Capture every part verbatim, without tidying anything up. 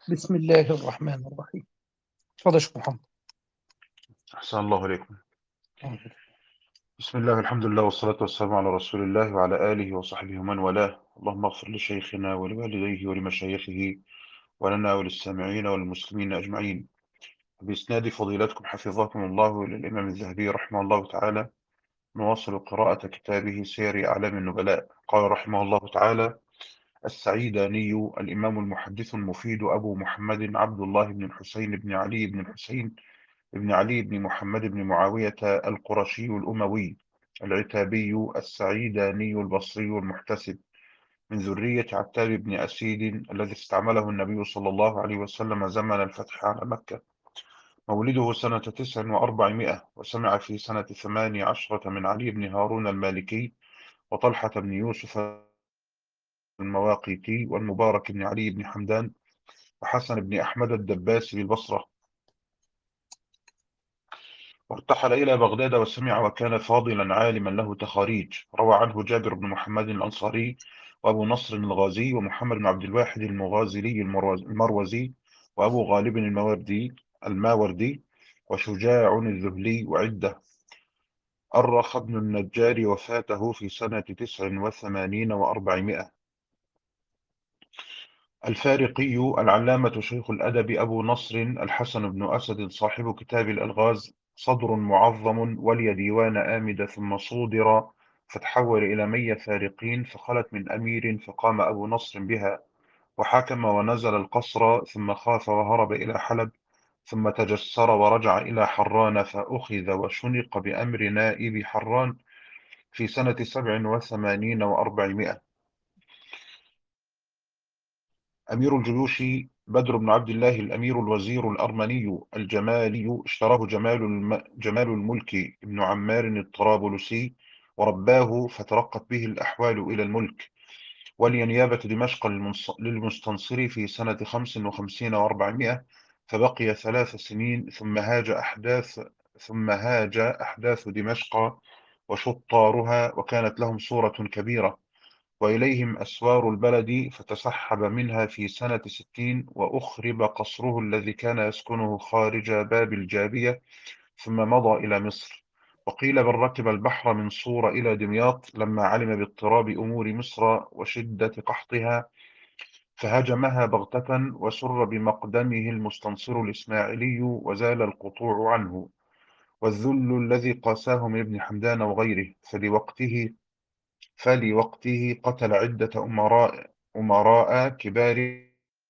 بسم الله الرحمن الرحيم. اتفضل يا شيخ محمد. أحسن الله عليكم. بسم الله والحمد لله والصلاة والسلام على رسول الله وعلى آله وصحبه ومن والاه. اللهم اغفر لشيخنا ولوالديه ولمشايخه ولنا وللسامعين والمسلمين أجمعين. بإسناد فضيلتكم حفظكم الله للإمام الذهبي رحمه الله تعالى، نواصل قراءة كتابه سير أعلام النبلاء. قال رحمه الله تعالى: السعيداني الإمام المحدث المفيد أبو محمد عبد الله بن الحسين بن علي بن الحسين بن علي بن محمد بن معاوية القرشي الأموي العتابي السعيداني البصري المحتسب، من ذرية عتاب بن أسيد الذي استعمله النبي صلى الله عليه وسلم زمن الفتح على مكة. مولده سنة تسع وأربعمائة، وسمع في سنة ثمان عشرة من علي بن هارون المالكي وطلحة بن يوسف المواقيتي والمبارك بن علي بن حمدان وحسن بن أحمد الدباسي بالبصرة، وارتحل إلى بغداد وسمع، وكان فاضلا عالما له تخاريج. روى عنه جابر بن محمد الأنصاري وأبو نصر الغازي ومحمد بن عبد الواحد المغازلي المروزي وأبو غالب الماوردي الماوردي وشجاع الذهلي وعدة. أرخ ابن النجار وفاته في سنة تسع وثمانين وأربعمائة. الفارقي العلامة شيخ الأدب أبو نصر الحسن بن أسد صاحب كتاب الألغاز، صدر معظم ولي ديوان آمدة ثم صودر فتحول إلى مية فارقين، فخلت من أمير فقام أبو نصر بها وحكم ونزل القصر، ثم خاف وهرب إلى حلب، ثم تجسر ورجع إلى حران فأخذ وشنق بأمر نائب حران في سنة سبع وثمانين وأربعمائة. أمير الجيوش بدر بن عبد الله الأمير الوزير الأرمني الجمالي، اشتراه جمال, الم... جمال الملك ابن عمار الطرابلسي ورباه، فترقت به الأحوال إلى الملك ولي نيابة دمشق للمنص... للمستنصر في سنة خمس وخمسين وأربعمائة، فبقي ثلاث سنين ثم هاج أحداث ثم هاج أحداث دمشق وشطارها، وكانت لهم صورة كبيرة، وإليهم أسوار البلد، فتسحب منها في سنة ستين، وأخرب قصره الذي كان يسكنه خارج باب الجابية، ثم مضى إلى مصر. وقيل بل ركب البحر من صور إلى دمياط لما علم باضطراب أمور مصر وشدة قحطها، فهاجمها بغتة، وسر بمقدمه المستنصر الإسماعيلي وزال القطوع عنه والذل الذي قاساه من ابن حمدان وغيره، فلوقته فلوقته قتل عدة أمراء أمراء كبار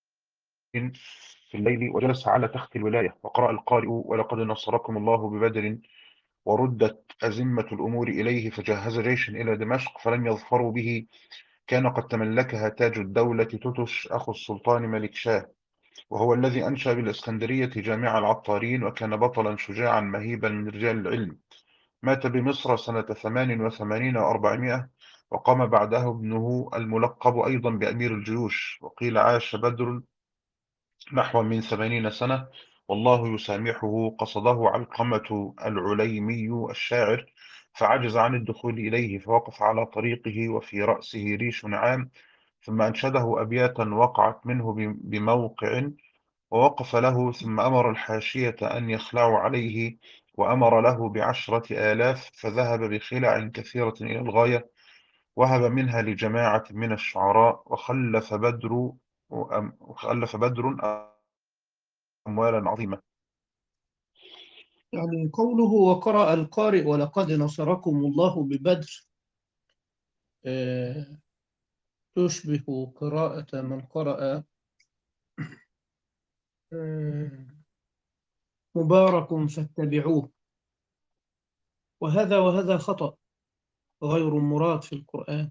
في الليل، وجلس على تخت الولاية، وقرأ القارئ: ولقد نصركم الله ببدر، وردت أزمة الأمور إليه، فجهز جيشا إلى دمشق فلم يظفروا به، كان قد تملكها تاج الدولة توتش أخو السلطان ملك شاه، وهو الذي أنشأ بالإسكندرية جامع العطارين، وكان بطلا شجاعا مهيبا من رجال العلم. مات بمصر سنة ثمان وثمانين وأربعمائة، وقام بعده ابنه الملقب أيضا بأمير الجيوش. وقيل عاش بدر نحو من ثمانين سنة والله يسامحه. قصده علقمة العليمي الشاعر فعجز عن الدخول إليه، فوقف على طريقه وفي رأسه ريش نعام، ثم أنشده أبياتا وقعت منه بموقع، ووقف له، ثم أمر الحاشية أن يخلعوا عليه، وأمر له بعشرة آلاف، فذهب بخلع كثيرة إلى الغاية، وهب منها لجماعة من الشعراء، وخلف بدر وخلف بدر أموالا عظيمة. يعني قوله وقرأ القارئ ولقد نصركم الله ببدر، آه، تشبه قراءة من قرأ آه، مبارك فاتبعوه، وهذا وهذا خطأ غير مراد في القرآن.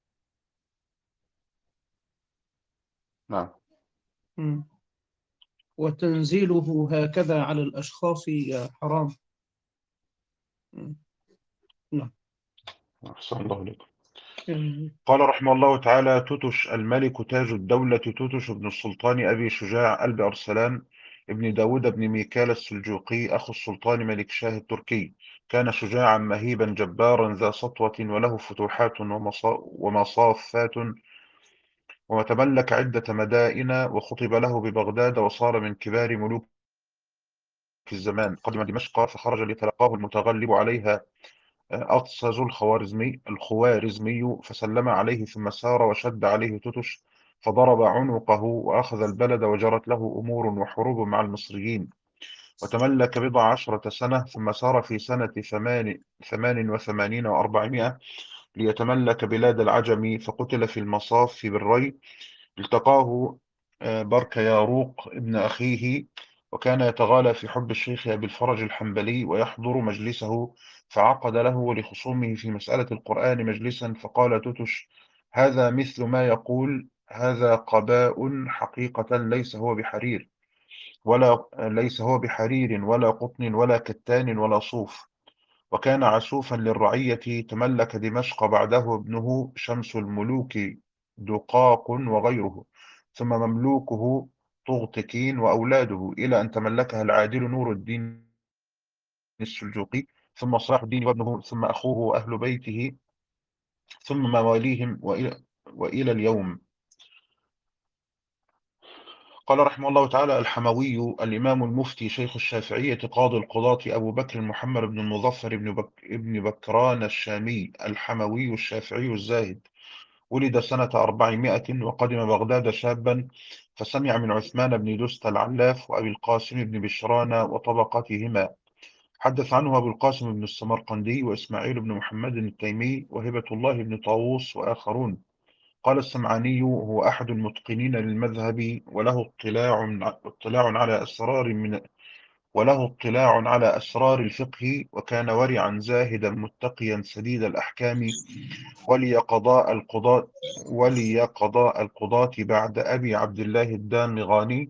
نعم. مم. وتنزيله هكذا على الأشخاص حرام. مم. نعم. أحسن الله عليكم. يعني قال رحمه الله تعالى: توتش الملك تاج الدولة توتش بن السلطان أبي شجاع ألب أرسلان ابن داود بن ميكال السلجوقي أخو السلطان ملك شاه التركي، كان شجاعا مهيبا جبارا ذا سطوة، وله فتوحات ومصا- ومصافات وتملك عدة مدائن، وخطب له ببغداد، وصار من كبار ملوك الزمان. قدم دمشق فخرج ليتلقاه المتغلب عليها أطسز الخوارزمي الخوارزمي فسلم عليه، ثم سار وشد عليه تتش فضرب عنقه وأخذ البلد، وجرت له أمور وحروب مع المصريين، وتملك بضع عشرة سنة، ثم سار في سنة ثمان, ثمان وثمانين وأربعمائة ليتملك بلاد العجم، فقتل في المصاف في بالري. التقاه آه، بركياروق ابن أخيه، وكان يتغالى في حب الشيخ أبي الفرج الحنبلي ويحضر مجلسه، فعقد له ولخصومه في مسألة القرآن مجلسا، فقال توتش: هذا مثل ما يقول هذا قباء حقيقة، ليس هو بحرير ولا ليس هو بحرير ولا قطن ولا كتان ولا صوف. وكان عسوفا للرعية. تملك دمشق بعده ابنه شمس الملوك دقاق وغيره، ثم مملوكه طغتكين وأولاده، إلى أن تملكها العادل نور الدين السلجوقي، ثم صلاح الدين وابنه، ثم أخوه وأهل بيته، ثم مواليهم، وإلى, وإلى اليوم. قال رحمه الله تعالى: الحموي الإمام المفتي شيخ الشافعية قاضي القضاة أبو بكر محمد بن المظفر بن, بك ابن بكران الشامي الحموي الشافعي الزاهد، ولد سنة أربعمائة، وقدم بغداد شابا، فسمع من عثمان بن دست العلاف وأبي القاسم بن بشران وطبقتهما. حدث عنه أبو القاسم بن السمرقندي وإسماعيل بن محمد التيمي وهبة الله بن طاووس وآخرون. قال السمعاني: هو أحد المتقنين للمذهب، وله اطلاع اطلاع على أسرار من وله اطلاع على أسرار الفقه، وكان ورعا زاهدا متقيا سديد الأحكام. ولي قضاء القضاة ولي قضاء القضاة بعد أبي عبد الله الدامغاني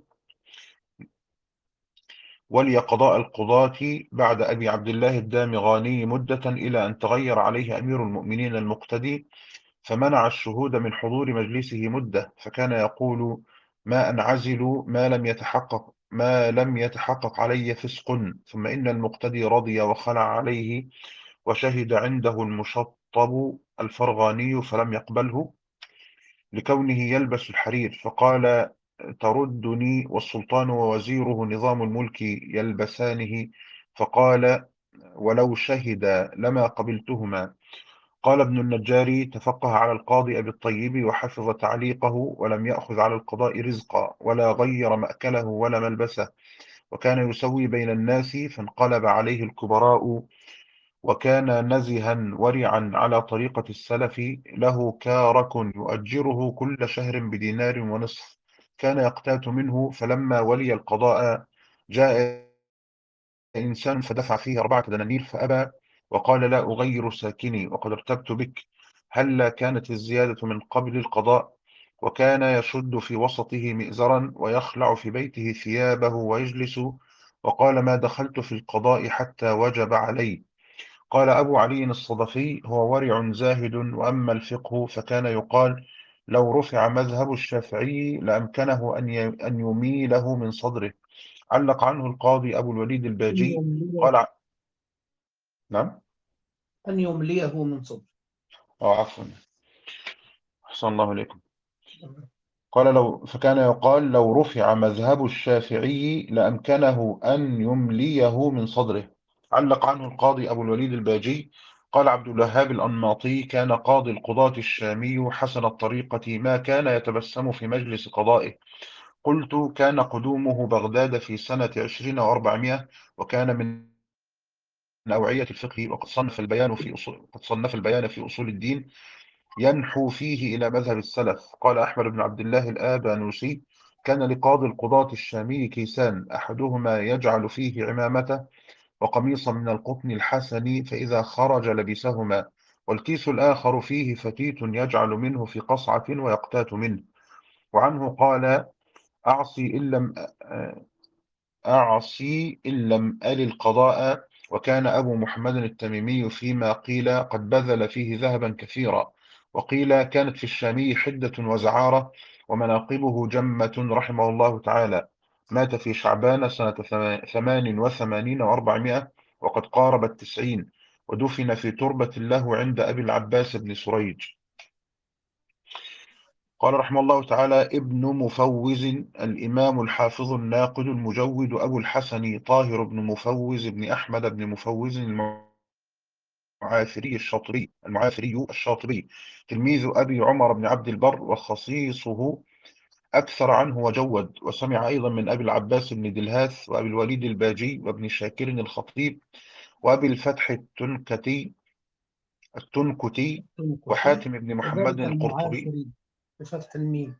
ولي قضاء القضاة بعد أبي عبد الله الدامغاني مدة، إلى أن تغير عليه أمير المؤمنين المقتدي، فمنع الشهود من حضور مجلسه مدة، فكان يقول: ما أنعزل ما لم يتحقق ما لم يتحقق علي فسق. ثم إن المقتدي رضي وخلع عليه، وشهد عنده المشطب الفرغاني فلم يقبله لكونه يلبس الحرير، فقال: تردني والسلطان ووزيره نظام الملك يلبسانه، فقال: ولو شهد لما قبلتهما. قال ابن النجار: تفقه على القاضي أبي الطيب وحفظ تعليقه، ولم يأخذ على القضاء رزقا، ولا غير مأكله ولا ملبسه، وكان يسوي بين الناس، فانقلب عليه الكبراء، وكان نزها ورعا على طريقة السلف، له كارك يؤجره كل شهر بدينار ونصف، كان يقتات منه. فلما ولي القضاء جاء إنسان فدفع فيه أربعة دنانير فأبى، وقال: لا أغير ساكني، وقد ارتبت بك، هلا كانت الزيادة من قبل القضاء. وكان يشد في وسطه مئزرا، ويخلع في بيته ثيابه ويجلس. وقال: ما دخلت في القضاء حتى وجب علي. قال أبو علي الصدفي: هو ورع زاهد. وأما الفقه فكان يقال: لو رفع مذهب الشافعي لأمكنه أن ي- أن يميله من صدره. علق عنه القاضي أبو الوليد أن الباجي يمليه قال ع- نعم. أن يمليه من صدر. اه عفوا. أحسن الله إليكم. قال: لو فكان يقال: لو رفع مذهب الشافعي لأمكنه أن يمليه من صدره. علق عنه القاضي أبو الوليد الباجي قال عبد الوهاب الأنماطي: كان قاضي القضاة الشامي حسن الطريقة، ما كان يتبسم في مجلس قضائه. قلت: كان قدومه بغداد في سنة عشرين وأربعمائة، وكان من أوعية الفقه، وقد صنف البيان في أصول قد صنف البيان في أصول الدين، ينحو فيه إلى مذهب السلف. قال أحمد بن عبد الله الآبانوسي: كان لقاضي القضاة الشامي كيسان، أحدهما يجعل فيه عمامته وقميصا من القطن الحسن، فإذا خرج لبسهما، والكيس الآخر فيه فتيت يجعل منه في قصعة ويقتات منه. وعنه قال: أعصي إن لم أعصي إن لم أل القضاء. وكان أبو محمد التميمي فيما قيل قد بذل فيه ذهبا كثيرا، وقيل كانت في الشامي حدة وزعارة، ومناقبه جمة رحمه الله تعالى. مات في شعبان سنة ثمان وثمانين وأربعمائة، وقد قارب التسعين، ودفن في تربة له عند أبي العباس بن سريج. قال رحمه الله تعالى: ابن مفوز الإمام الحافظ الناقد المجود أبو الحسن طاهر بن مفوز بن أحمد بن مفوز المعافري الشاطبي المعافري الشاطبي تلميذ أبي عمر بن عبد البر وخصيصه، أكثر عنه وجود، وسمع أيضا من أبي العباس بن دلهاث وأبي الوليد الباجي وابن شاكر الخطيب وأبي الفتح التنكتي التنكتي الكوفي، وحاتم بن محمد كذلك القرطبي. المعافري بفتح الميم.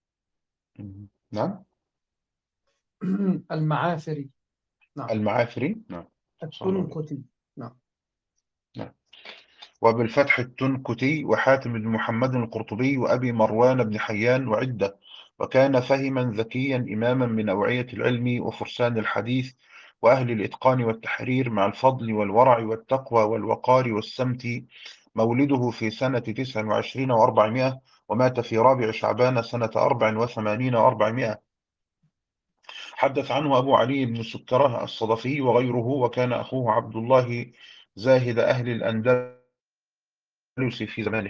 نعم. المعافري. نعم. المعافري. نعم. صلى الله عليه التنكتي. نعم. وسلم. وبالفتح التنكتي وحاتم بن محمد القرطبي وأبي مروان بن حيان وعدة. وكان فهما ذكيا إماما من أوعية العلم وفرسان الحديث وأهل الإتقان والتحرير، مع الفضل والورع والتقوى والوقار والسمت. مولده في سنة تسع وعشرين وأربعمائة، ومات في رابع شعبان سنة أربع وثمانين وأربعمائة. حدث عنه أبو علي بن سكرة الصدفي وغيره، وكان أخوه عبد الله زاهد أهل الأندلس في زمانه.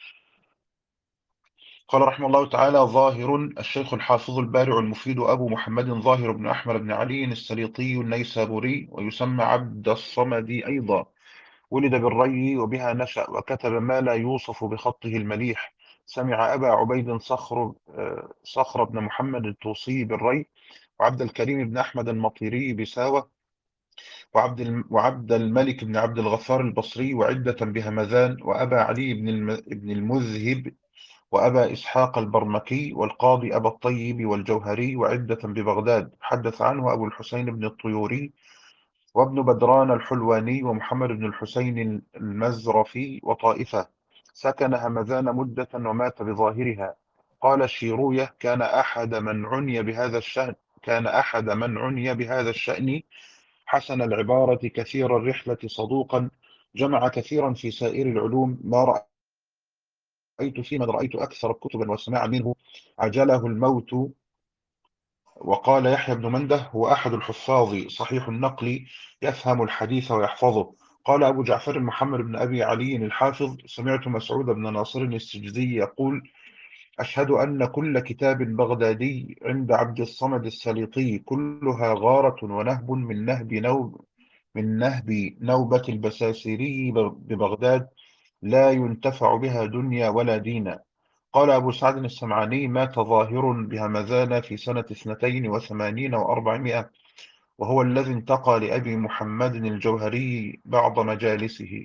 قال رحمه الله تعالى: ظاهر الشيخ الحافظ البارع المفيد أبو محمد ظاهر بن أحمد بن علي السليطي النيسابوري، ويسمى عبد الصمد أيضا. ولد بالري وبها نشأ، وكتب ما لا يوصف بخطه المليح. سمع أبا عبيد صخر آه، صخر بن محمد الطوسي بالري، وعبد الكريم بن أحمد المطيري بساوة، وعبد الم- وعبد الملك بن عبد الغفار البصري وعدة بهمذان، وأبا علي بن الم- بن المذهب، وأبا إسحاق البرمكي، والقاضي أبا الطيب والجوهري وعدة ببغداد. حدث عنه أبو الحسين بن الطيوري وابن بدران الحلواني ومحمد بن الحسين المزرفي وطائفة. سكن همذان مدة ومات بظاهرها. قال الشيروية: كان أحد من عني بهذا الشأن كان أحد من عني بهذا الشأن حسن العبارة كثير الرحلة صدوقا، جمع كثيرا في سائر العلوم. ما رأيت في من رأيت أكثر كتبا وسماعا منه. عجله الموت. وقال يحيى بن منده: هو أحد الحفاظ صحيح النقل، يفهم الحديث ويحفظه. قال أبو جعفر محمد بن أبي علي الحافظ: سمعت مسعود بن ناصر السجزي يقول: أشهد أن كل كتاب بغدادي عند عبد الصمد السليطي كلها غارة ونهب من نهب نوب من نهب نوبة البساسيري ببغداد، لا ينتفع بها دنيا ولا دين. قال أبو سعد السمعاني: مات ظاهر بهمذان في سنة اثنتين وثمانين وأربعمائة، وهو الذي انتقى لأبي محمد الجوهري بعض مجالسه.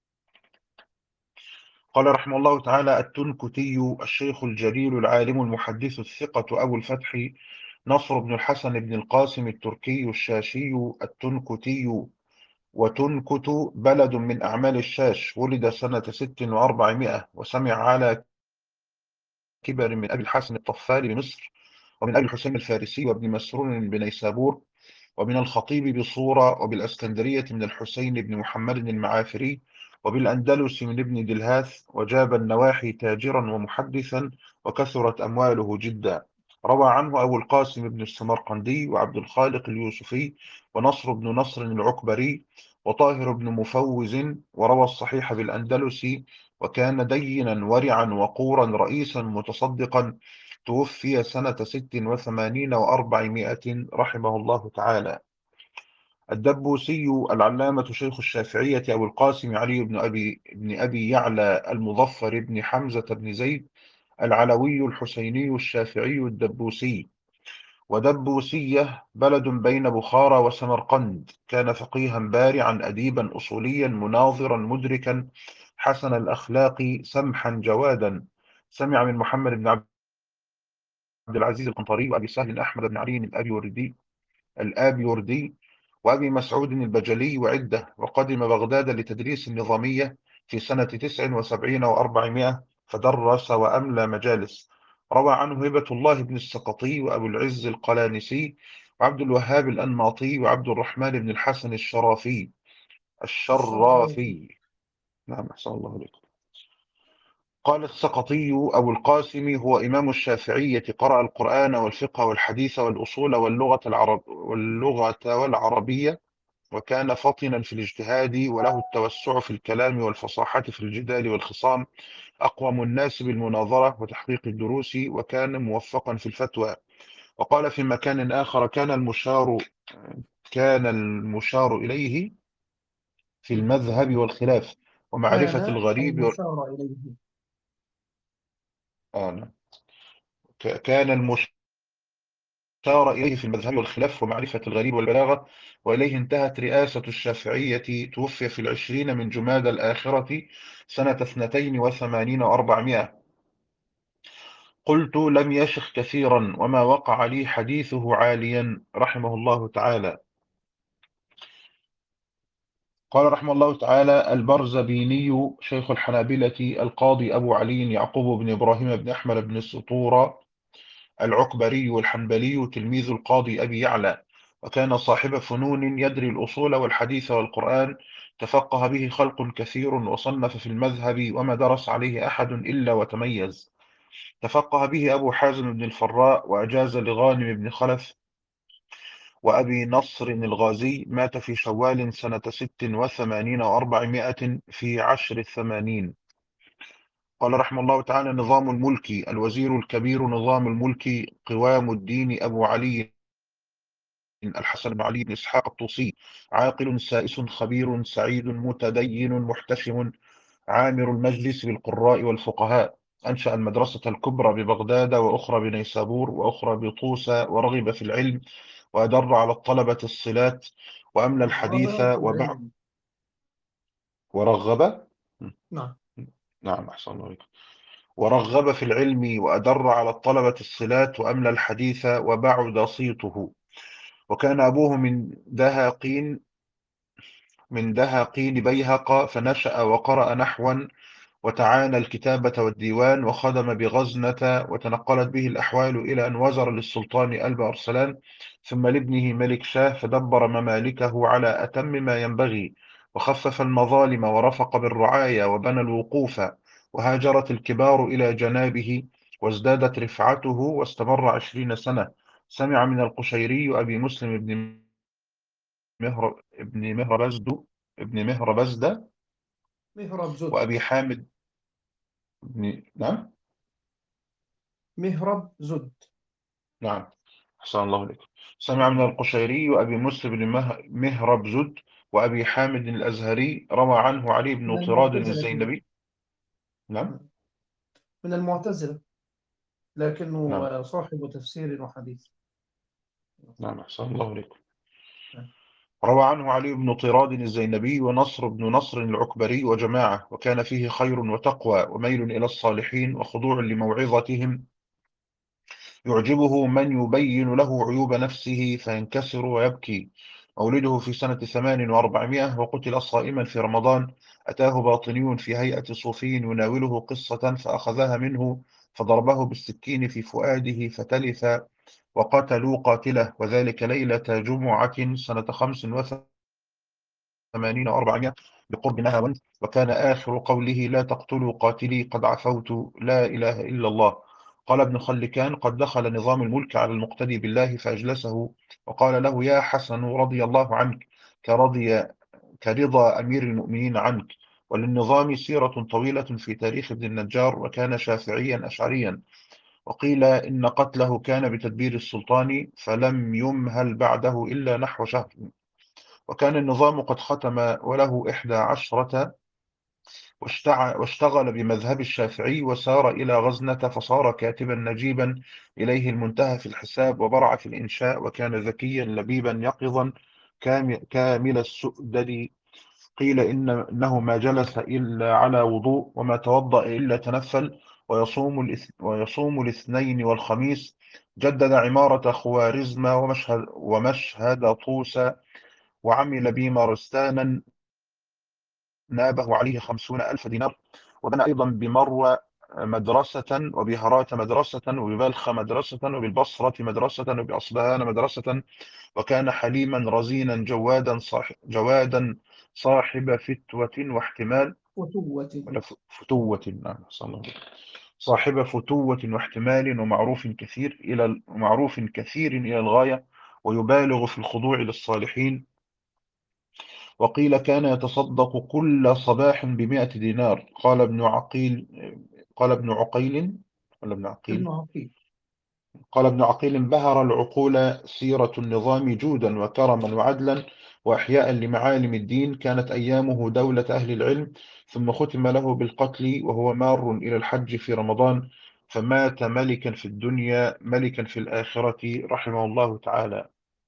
قال رحمه الله تعالى: التنكتي الشيخ الجليل العالم المحدث الثقة أبو الفتح نصر بن الحسن بن القاسم التركي الشاشي التنكتي. وتنكت بلد من أعمال الشاش. ولد سنة ست وأربعمائة، وسمع على كبر من أبي الحسن الطفاري بمصر، ومن أبي الحسين الفارسي وابن مسرور بنيسابور، ومن الخطيب بصورة، وبالأسكندرية من الحسين بن محمد المعافري، وبالأندلس من ابن دلهاث. وجاب النواحي تاجرا ومحدثا، وكثرت أمواله جدا. روى عنه أبو القاسم بن السمرقندي وعبد الخالق اليوسفي ونصر بن نصر العكبري وطاهر بن مفوز. وروى الصحيح بالأندلس، وكان دينا ورعا وقورا رئيسا متصدقا. توفي سنة ست وثمانين وأربعمائة رحمه الله تعالى. الدبوسي العلامة شيخ الشافعية أبو القاسم علي بن أبي بن أبي يعلى المظفر بن حمزة بن زيد العلوي الحسيني الشافعي الدبوسي. ودبوسية بلد بين بخارى وسمرقند. كان فقيها بارعا أديبا أصوليا مناظرا مدركا حسن الأخلاق سمحا جوادا. سمع من محمد بن عبد العزيز القنطري وأبي سهل أحمد بن علي الأبيوردي الآبيوردي وأبي مسعود البجلي وعدة. وقدم بغداد لتدريس النظامية في سنة تسع وسبعين وأربعمائة، فدرس وأملى مجالس. روى عنه هبة الله بن السقطي وأبو العز القلانسي وعبد الوهاب الأنماطي وعبد الرحمن بن الحسن الشرافي الشرافي. الشرافي. نعم، أحسن الله عليكم. قال السقطي: أبو القاسم هو إمام الشافعية، قرأ القرآن والفقه والحديث والأصول واللغة العرب واللغة والعربية وكان فطنا في الاجتهاد، وله التوسع في الكلام والفصاحة في الجدال والخصام، أقوم الناس بالمناظرة وتحقيق الدروس، وكان موفقا في الفتوى. وقال في مكان آخر: كان المشار كان المشار إليه في المذهب والخلاف ومعرفة كان الغريب وال... المشار إليه. آه نعم. ك- كان المشار إليه في المذهب والخلاف ومعرفة الغريب والبلاغة، وإليه انتهت رئاسة الشافعية. توفي في العشرين من جمادى الآخرة سنة اثنتين وثمانين وأربعمائة. قلت: لم يشخ كثيرا، وما وقع لي حديثه عاليا، رحمه الله تعالى. قال رحمه الله تعالى: البرزبيني شيخ الحنابلة القاضي أبو علي يعقوب بن إبراهيم بن أحمد بن السطورة العكبري الحنبلي، تلميذ القاضي أبي يعلى، وكان صاحب فنون، يدري الأصول والحديث والقرآن، تفقه به خلق كثير، وصنف في المذهب وما درس عليه أحد إلا وتميز. تفقه به أبو حازم بن الفراء، وأجاز لغانم بن خلف وأبي نصر الغازي. مات في شوال سنة ست وثمانين وأربعمائة في عشر الثمانين. قال رحمه الله تعالى: نظام الملك. الوزير الكبير نظام الملك قوام الدين أبو علي الحسن بن علي بن إسحاق الطوسي، عاقل سائس خبير سعيد متدين محتشم، عامر المجلس بالقراء والفقهاء. أنشأ المدرسة الكبرى ببغداد، وأخرى بنيسابور، وأخرى بطوسى، ورغب في العلم، وأدر على الطلبة الصلات، وأملى الحديث رغب في وبع العلم. ورغب. نعم. نعم، أحسن الله عليك. ورغب في العلم، وأدر على الطلبة الصلات، وأملى الحديث وبعد صيته. وكان أبوه من دهاقين من دهاقين بيهق، فنشأ وقرأ نحوا، وتعانى الكتابة والديوان، وخدم بغزنة، وتنقلت به الأحوال إلى أن وزر للسلطان ألب أرسلان، ثم لابنه ملك شاه، فدبر ممالكه على أتم ما ينبغي، وخفف المظالم، ورفق بالرعايا، وبنى الوقوف، وهاجرت الكبار إلى جنابه، وازدادت رفعته، واستمر عشرين سنة. سمع من القشيري أبي مسلم ابن مهر ابن مهربزد ابن مهربزدة، مهرب زد. وأبي حامد ابن نعم. مهرب زد. نعم، أحسن الله عليك. سمع من القشيري وأبي مسلم بن مه- مهربزد وأبي حامد الأزهري. روى عنه علي بن من طراد المعتزلة. الزينبي. نعم. من المعتزلة، نعم. لكنه صاحب تفسير وحديث. نعم، أحسن الله عليك. روى عنه علي بن طراد الزينبي ونصر بن نصر العكبري وجماعة، وكان فيه خير وتقوى وميل إلى الصالحين وخضوع لموعظتهم، يعجبه من يبين له عيوب نفسه فينكسر ويبكي. مولده في سنة ثمان وأربعمائة، وقتل صائما في رمضان. أتاه باطني في هيئة صوفي يناوله قصة، فأخذها منه، فضربه بالسكين في فؤاده فتلف، وقتلوا قاتله، وذلك ليلة جمعة سنة خمس وثمانين وأربعمائة بقرب نهاوند. وكان آخر قوله: لا تقتلوا قاتلي، قد عفوت، لا إله إلا الله. قال ابن خلكان: قد دخل نظام الملك على المقتدي بالله فأجلسه، وقال له: يا حسن رضي الله عنك، كرضي كرضا أمير المؤمنين عنك. وللنظام سيرة طويلة في تاريخ ابن النجار، وكان شافعيا أشعريا. وقيل إن قتله كان بتدبير السلطان، فلم يمهل بعده إلا نحو شهر. وكان النظام قد ختم وله إحدى عشرة، واشتع- واشتغل بمذهب الشافعي، وسار إلى غزنة، فصار كاتبا نجيبا إليه المنتهى في الحساب، وبرع في الإنشاء، وكان ذكيا لبيبا يقظا كام- كامل السؤدد. قيل إن إنه ما جلس إلا على وضوء، وما توضأ إلا تنفل، ويصوم الاث- ويصوم الاثنين والخميس. جدد عمارة خوارزم ومشهد ومشهد طوس، وعمل بمارستانا نابه عليه خمسون ألف دينار. وبنى أيضا بمروى مدرسة، وبهرات مدرسة، وببلخ مدرسة، وبالبصرة مدرسة، وبأصبهان مدرسة. وكان حليما رزينا جوادا صاحب, جوادا صاحب فتوة واحتمال، فتوة. ولا ف- فتوة. نعم، صلى الله عليه وسلم. صاحب فتوة واحتمال، ومعروف كثير إلى معروف كثير إلى الغاية، ويبالغ في الخضوع للصالحين، وقيل كان يتصدق كل صباح بمائة دينار. قال ابن عقيل قال ابن عقيل ولا ابن ابن عقيل عقيل. قال ابن عقيل: بهر العقول سيرة النظام جودا وكرما وعدلا وإحياء لمعالم الدين. كانت أيامه دولة أهل العلم، ثم ختم له بالقتل وهو مار إلى الحج في رمضان، فمات ملكا في الدنيا ملكا في الآخرة رحمه الله تعالى.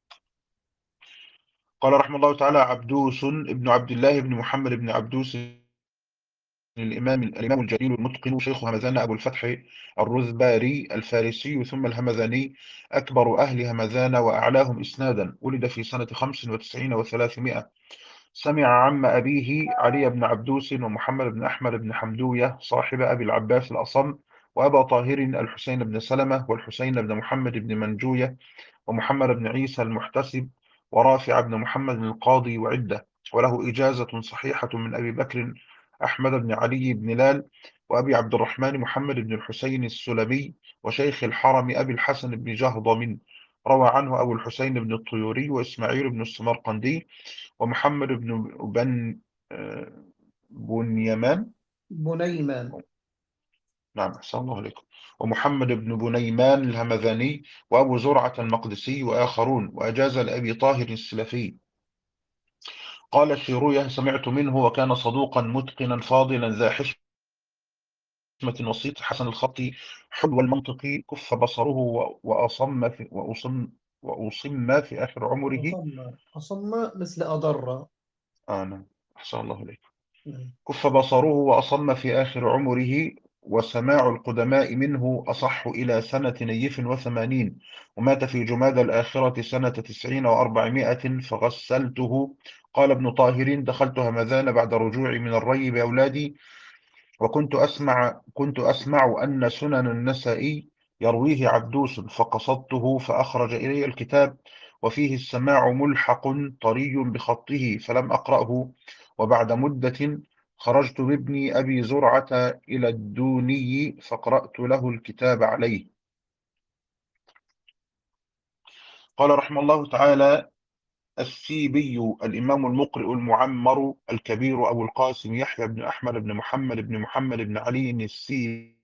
قال رحمه الله تعالى: عبدوس ابن عبد الله بن محمد بن عبدوس الإمام الإمام الجليل المتقن شيخ همذان أبو الفتح الرذباري الفارسي ثم الهمذاني، أكبر أهل همذان وأعلاهم إسنادا. ولد في سنة خمس وتسعين وثلاثمائة. سمع عم أبيه علي بن عبدوس ومحمد بن أحمد بن حمدوية صاحب أبي العباس الأصم، وأبا طاهر الحسين بن سلمة والحسين بن محمد بن منجوية ومحمد بن عيسى المحتسب ورافع بن محمد القاضي وعدة. وله إجازة صحيحة من أبي بكر أحمد بن علي بن لال وأبي عبد الرحمن محمد بن الحسين السلمي وشيخ الحرم أبي الحسن بن جهضم. روى عنه أبو الحسين بن الطيوري وإسماعيل بن السمرقندي ومحمد بن بن آه، بنيمان. بنيمان. نعم، أحسن الله عليكم. ومحمد بن بنيمان الهمذاني وأبو زرعة المقدسي وآخرون. وأجاز لأبي طاهر السلفي. قال الشيروية: سمعت منه وكان صدوقا متقنا فاضلا ذا حشمة وسيط حسن الخط حلو المنطق، كف بصره و- وأصم في وأصم وأصم في آخر عمره. أصم أصم مثل أضر. آه نعم، أحسن الله عليكم. نعم. كف بصره وأصم في آخر عمره. وسماع القدماء منه أصح إلى سنة نيف وثمانين. ومات في جماد الآخرة سنة تسعين وأربعمائة فغسلته. قال ابن طاهر: دخلت همذان بعد رجوعي من الري بأولادي، وكنت أسمع كنت أسمع أن سنن النسائي يرويه عبدوس، فقصدته فأخرج إلي الكتاب، وفيه السماع ملحق طري بخطه، فلم أقرأه. وبعد مدة خرجت بابني أبي زرعة إلى الدوني فقرأت له الكتاب عليه. قال رحمه الله تعالى: السيبي الإمام المقرئ المعمر الكبير أبو القاسم يحيى بن أحمد بن محمد بن محمد بن علي السيبي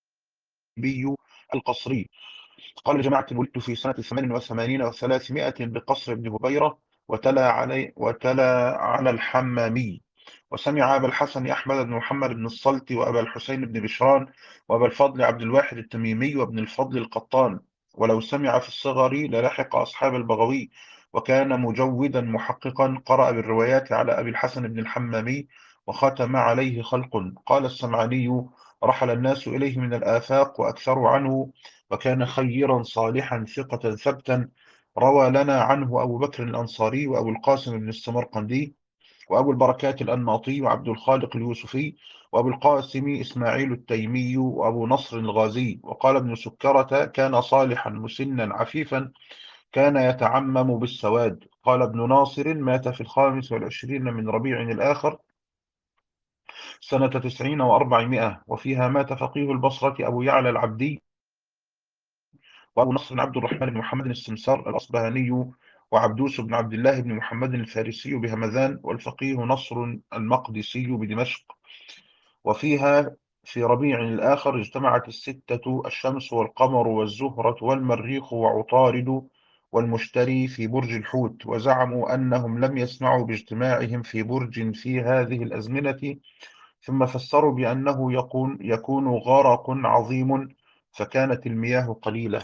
القصري. قال جماعة: ولدت في سنة ثمان وثمانين وثلاثمائة بقصر بن هبيرة، وتلا علي وتلا على الحمامي. وسمع أبا الحسن أحمد بن محمد بن الصلت وأبا الحسين بن بشران وأبا الفضل عبد الواحد التميمي وابن الفضل القطان. ولو سمع في الصغر للحق أصحاب البغوي، وكان مجودا محققا، قرأ بالروايات على أبي الحسن بن الحمامي وختم عليه خلق. قال السمعاني: رحل الناس إليه من الآفاق وأكثروا عنه، وكان خيرا صالحا ثقة ثبتا. روى لنا عنه أبو بكر الأنصاري وأبو القاسم بن السمرقندي وأبو البركات الأنماطي وعبد الخالق اليوسفي وأبو القاسم إسماعيل التيمي وأبو نصر الغازي. وقال ابن سكرة: كان صالحا مسنا عفيفا، كان يتعمم بالسواد. قال ابن ناصر: مات في الخامس والعشرين من ربيع الآخر سنة تسعين وأربعمائة. وفيها مات فقيه البصرة أبو يعلى العبدي وأبو نصر عبد الرحمن بن محمد السمسار الأصبهاني وعبدوس بن عبد الله بن محمد الفارسي بهمذان، والفقيه نصر المقدسي بدمشق. وفيها في ربيع الآخر اجتمعت الستة: الشمس والقمر والزهرة والمريخ وعطارد والمشتري في برج الحوت. وزعموا أنهم لم يسمعوا باجتماعهم في برج في هذه الأزمنة، ثم فسروا بأنه يكون, يكون غرق عظيم، فكانت المياه قليلة.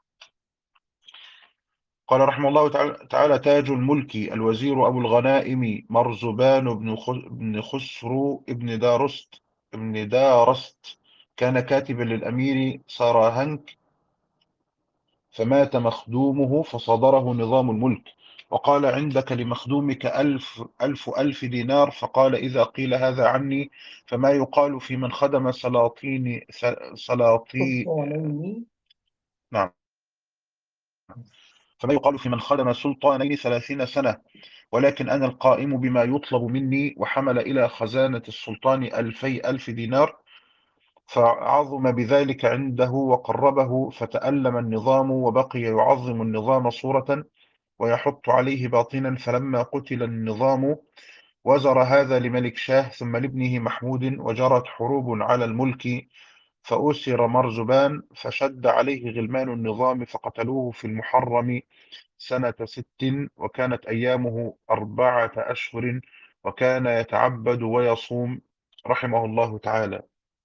قال رحمه الله تعالى تعالى: تاج الملك الوزير أبو الغنائم مرزبان بن خ- بن خسرو ابن دارست ابن دارست كان كاتبا للأمير ساراهنك، فمات مخدومه فصادره نظام الملك. وقال: عندك لمخدومك ألف ألف ألف دينار. فقال: إذا قيل هذا عني فما يقال في من خدم سلاطين سلاطين سلطانين. نعم، فما يقال في من خدم سلطانين ثلاثين سنة. ولكن أنا القائم بما يطلب مني. وحمل إلى خزانة السلطان ألفي ألف دينار، فعظم بذلك عنده وقربه، فتألم النظام وبقي يعظم النظام صورة ويحط عليه باطنا. فلما قتل النظام وزر هذا لملك شاه ثم لابنه محمود، وجرت حروب على الملك، فأسر مرزبان، فشد عليه غلمان النظام فقتلوه في المحرم سنة ست، وكانت أيامه أربعة أشهر، وكان يتعبد ويصوم رحمه الله تعالى.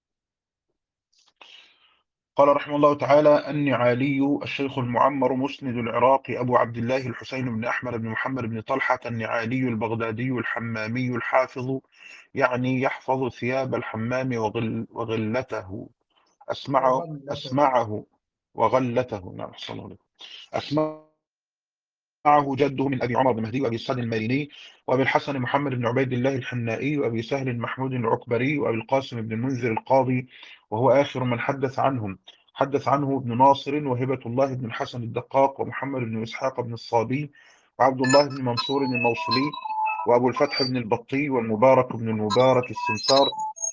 قال رحمه الله تعالى: النعالي الشيخ المعمر مسند العراق أبو عبد الله الحسين بن أحمد بن محمد بن طلحة النعالي البغدادي الحمامي الحافظ، يعني يحفظ ثياب الحمام وغل وغلته. أسمعه وغلته. أسمعه وغلته. نعم، صلى الله عليه وسلم. أسمعه معه جده من أبي عمر بن مهدي وأبي سعد الماريني وأبي الحسن محمد بن عبيد الله الحنائي وأبي سهل محمود العكبري وأبي القاسم بن المنذر القاضي، وهو آخر من حدث عنهم. حدث عنه ابن ناصر وهبة الله بن الحسن الدقاق ومحمد بن إسحاق بن الصابي وعبد الله بن منصور الموصلي وأبو الفتح بن البطي والمبارك بن المبارك السمسار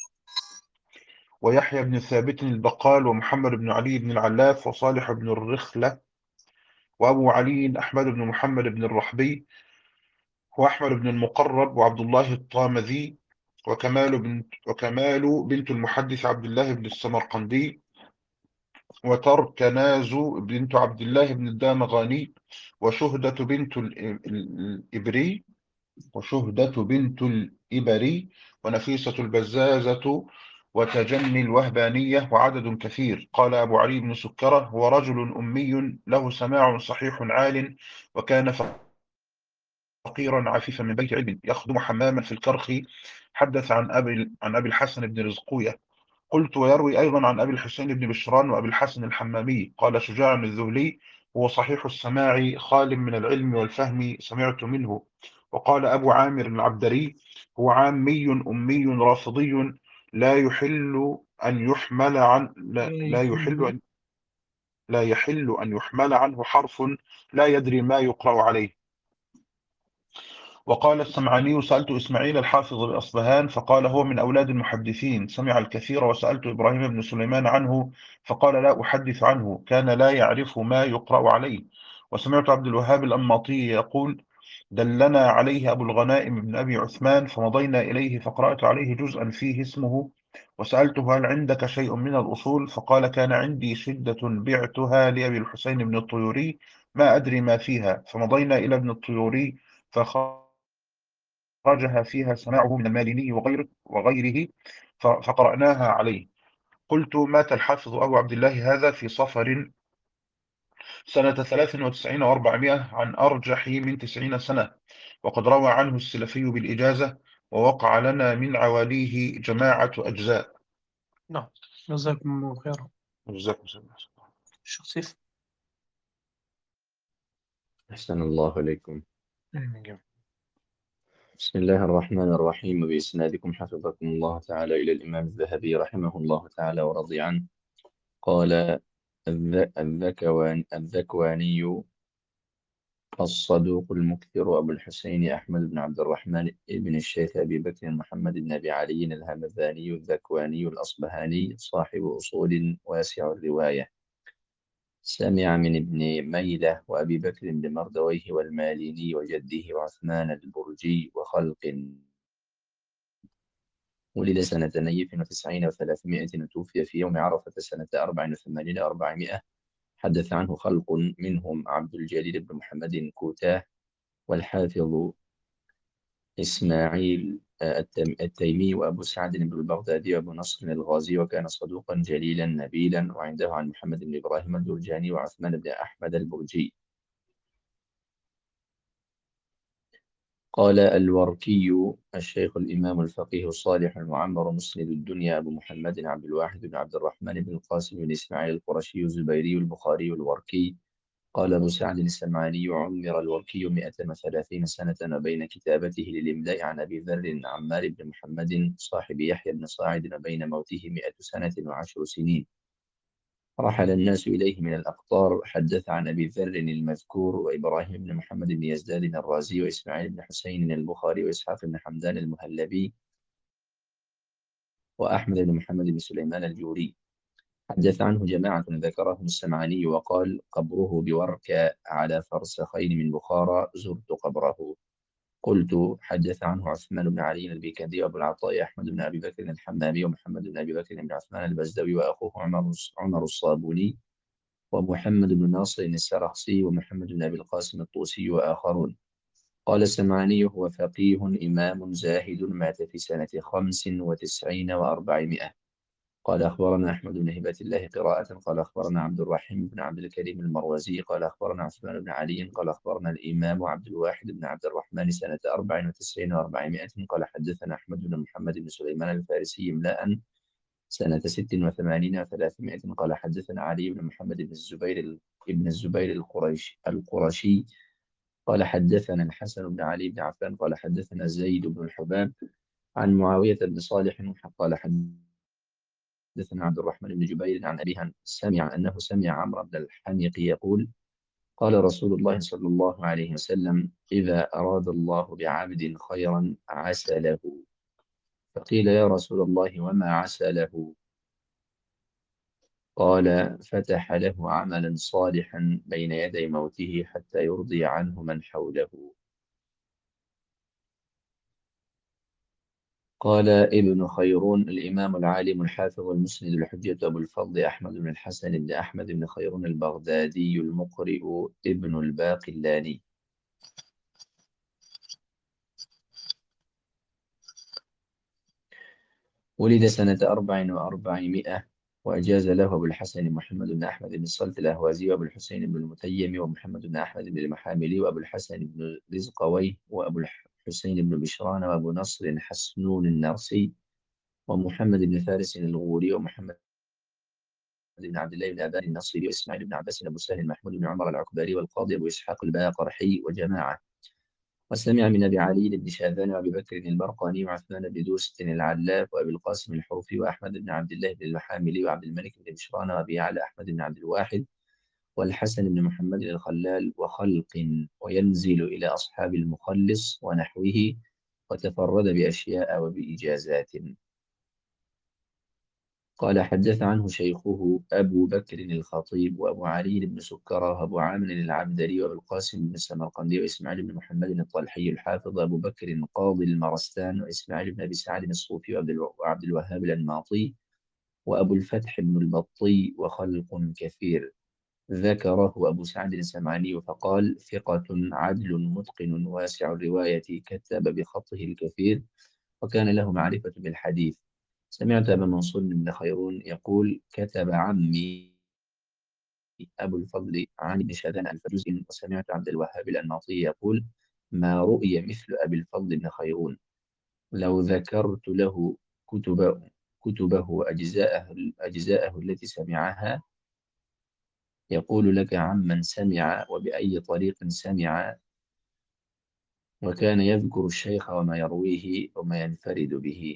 ويحيى بن ثابت البقال ومحمد بن علي بن العلاف وصالح بن الرخلة وأبو علي أحمد بن محمد بن الرحبي وأحمد بن المقرب وعبد الله الطامذي وكمال بنت وكمال بنت المحدث عبد الله بن السمرقندي وتركناز بنت عبد الله بن الدامغاني وشهدة بنت ال- ال- الإبري وشهدة بنت الإبري ونفيسة البزازة وتجني الوهبانية وعدد كثير. قال أبو علي بن سكرة: هو رجل أمي له سماع صحيح عال، وكان فقيرا عفيفا من بيت علم يخدم حماما في الكرخ. حدث عن أبي عن أبي الحسن بن رزقوية. قلت: ويروي أيضا عن أبي الحسين بن بشران وأبي الحسن الحمامي. قال شجاع الذهلي: هو صحيح السماع خال من العلم والفهم، سمعت منه. وقال أبو عامر العبدري: هو عامي أمي رافضي، لا يحل أن يحمل عن لا, لا يحل أن لا يحل أن يحمل عنه حرف، لا يدري ما يقرأ عليه. وقال السمعاني: سألت إسماعيل الحافظ بأصبهان فقال: هو من أولاد المحدثين، سمع الكثير. وسألت إبراهيم بن سليمان عنه فقال: لا أحدث عنه، كان لا يعرف ما يقرأ عليه. وسمعت عبد الوهاب الأنماطي يقول: دلنا عليه أبو الغنائم بن أبي عثمان، فمضينا إليه فقرأت عليه جزءا فيه اسمه، وسألته: هل عندك شيء من الأصول؟ فقال: كان عندي شدة بعتها لأبي الحسين بن الطيوري، ما أدري ما فيها. فمضينا إلى ابن الطيوري فخ أخرجها فيها سماعه من الماليني وغيره وغيره ف- فقرأناها عليه. قلت: مات الحافظ أبو عبد الله هذا في صفر سنة ثلاث وتسعين وأربعمائة عن أرجح من تسعين سنة، وقد روى عنه السلفي بالإجازة، ووقع لنا من عواليه جماعة أجزاء. نعم، جزاكم الله خيرا. جزاكم الله خير. الشيخ سيف. أحسن الله إليكم. آمين. بسم الله الرحمن الرحيم، بإسنادكم حفظكم الله تعالى إلى الإمام الذهبي رحمه الله تعالى ورضي عنه. قال: الذ- الذكوان الذكواني الصدوق المكثر أبو الحسين أحمد بن عبد الرحمن بن الشيخ أبي بكر محمد بن أبي علي الهمذاني الذكواني الأصبهاني، صاحب أصول واسع الرواية. سمع من ابن ميلة وأبي بكر بن مردويه والماليني وجده وعثمان البرجي وخلق. ولد سنة نيف وتسعين وثلاثمائة، وتوفي في يوم عرفة سنة أربع وثمانين وأربعمائة. حدث عنه خلق، منهم عبد الجليل بن محمد كوتاه، والحافظ إسماعيل التم- التيمي، وأبو سعد بن البغدادي، وأبو نصر الغازي، وكان صدوقا جليلا نبيلا. وعنده عن محمد بن إبراهيم الجرجاني وعثمان بن أحمد البرجي. قال الوركي الشيخ الإمام الفقيه الصالح المعمر مسند الدنيا أبو محمد عبد الواحد بن عبد الرحمن بن القاسم بن إسماعيل القرشي الزبيري البخاري الوركي. قال أبو سعد السمعاني: عمر الوركي مئة وثلاثين سنة، وبين كتابته للإملاء عن أبي ذر عمار بن محمد صاحب يحيى بن صاعد، وبين موته مئة سنة وعشر سنين. رحل الناس إليه من الأقطار. حدث عن أبي ذر المذكور وإبراهيم بن محمد بن يزداد الرازي وإسماعيل بن حسين البخاري وإسحاق بن حمدان المهلبي وأحمد بن محمد بن سليمان الجوري. حدث عنه جماعة ذكرهم السمعاني، وقال: قبره بوركة على فرسخين من بخارى، زرت قبره. قلت حدث عنه عثمان بن علي البيكندي وأبو العطاء أحمد بن أبي بكر الحمامي ومحمد بن أبي بكر بن عثمان البزدوي وأخوه عمر عمر الصابوني ومحمد بن ناصر السرخسي ومحمد بن أبي القاسم الطوسي وآخرون. قال السمعاني هو فقيه إمام زاهد مات في سنة خمس وتسعين وأربعمائة. قال أخبرنا أحمد بن هبة الله قراءة قال أخبرنا عبد الرحيم بن عبد الكريم المروزي قال أخبرنا عثمان بن علي قال أخبرنا الإمام عبد الواحد بن عبد الرحمن سنة أربع وتسعين وأربعمائة قال حدثنا أحمد بن محمد بن سليمان الفارسي إملاء سنة ست وثمانين وثلاثمائة قال حدثنا علي بن محمد بن الزبير ابن الزبير القريشي القرشي قال حدثنا الحسن بن علي بن عفان قال حدثنا زيد بن الحباب عن معاوية بن صالح قال حدثنا عبد الرحمن بن جبير عن أبيه سمع أنه سمع عمرو بن الحنيق يقول قال رسول الله صلى الله عليه وسلم إذا أراد الله بعبد خيرا عسله. فقيل يا رسول الله وما عسله؟ قال فتح له عملا صالحا بين يدي موته حتى يرضي عنه من حوله. قال ابن خيرون الإمام العالم الحافظ المسند الحجة أبو الفضل أحمد بن الحسن بن أحمد بن خيرون البغدادي المقرئ ابن الباقلاني. ولد سنة أربع وأربعمائة وأجاز له أبو الحسن محمد بن أحمد بن الصلت الأهوازي وأبو الحسين بن المتيم ومحمد بن أحمد بن المحاملي وأبو الحسن بن رزقويه وأبو الحسين بن بشران وأبو نصر حسنون النرسي ومحمد بن فارس الغوري ومحمد بن عبد الله بن أبان النصري وإسماعيل بن عباس أبو سهل محمود بن عمر العكبري والقاضي أبو إسحاق الباقرحي وجماعة. وسمع من أبي علي بن شاذان وأبي بكر البرقاني وعثمان بن دوست العلاف وأبي القاسم الحوفي وأحمد بن عبد الله بن المحاملي وعبد الملك بن بشران وأبي علي أحمد بن عبد الواحد والحسن بن محمد الخلال وخلق وينزل إلى أصحاب المخلص ونحوه وتفرد بأشياء وبإجازات. قال حدث عنه شيخه أبو بكر الخطيب وأبو علي بن سكرة وأبو عامر العبدري وأبو القاسم بن السمرقندي وإسماعيل بن محمد الطلحي الحافظ أبو بكر قاضي المرستان وإسماعيل بن أبي سعد الصوفي وعبد الوهاب الأنماطي وأبو الفتح بن البطي وخلق كثير. ذكره أبو سعد السمعاني فقال ثقة عدل متقن واسع الرواية كتب بخطه الكثير وكان له معرفة بالحديث. سمعت أبا منصور بن خيرون يقول كتب عمي أبو الفضل عن ابن شاذان ألف جزء. وسمعت عبد الوهاب الأنماطي يقول ما رؤي مثل أبي الفضل بن خيرون لو ذكرت له كتب كتبه وأجزاءه أجزاءه التي سمعها يقول لك عمن سمع وبأي طريق سمع وكان يذكر الشيخ وما يرويه وما ينفرد به.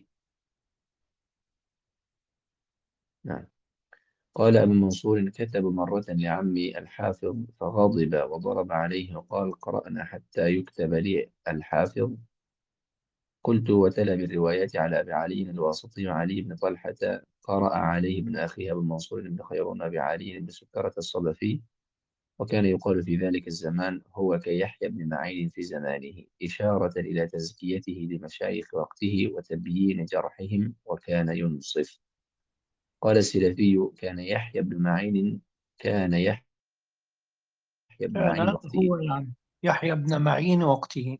نعم. قال أبو منصور كتب مرة لعمي الحافظ فغضب وضرب عليه وقال قرأنا حتى يكتب لي الحافظ. قلت وتلا بالروايات على أبي علي الواسطي وعلي بن طلحة قرأ عليه ابن أخيه أبو منصور بن خيرون أبي علي بن سكرة الصدفي وكان يقال في ذلك الزمان هو كيحيى بن معين في زمانه إشارة إلى تزكيته لمشايخ وقته وتبيين جرحهم وكان ينصف. قال السلفي كان يحيى بن معين كان يحيى بن معين كان وقته. هو يعني يحيى بن معين وقته.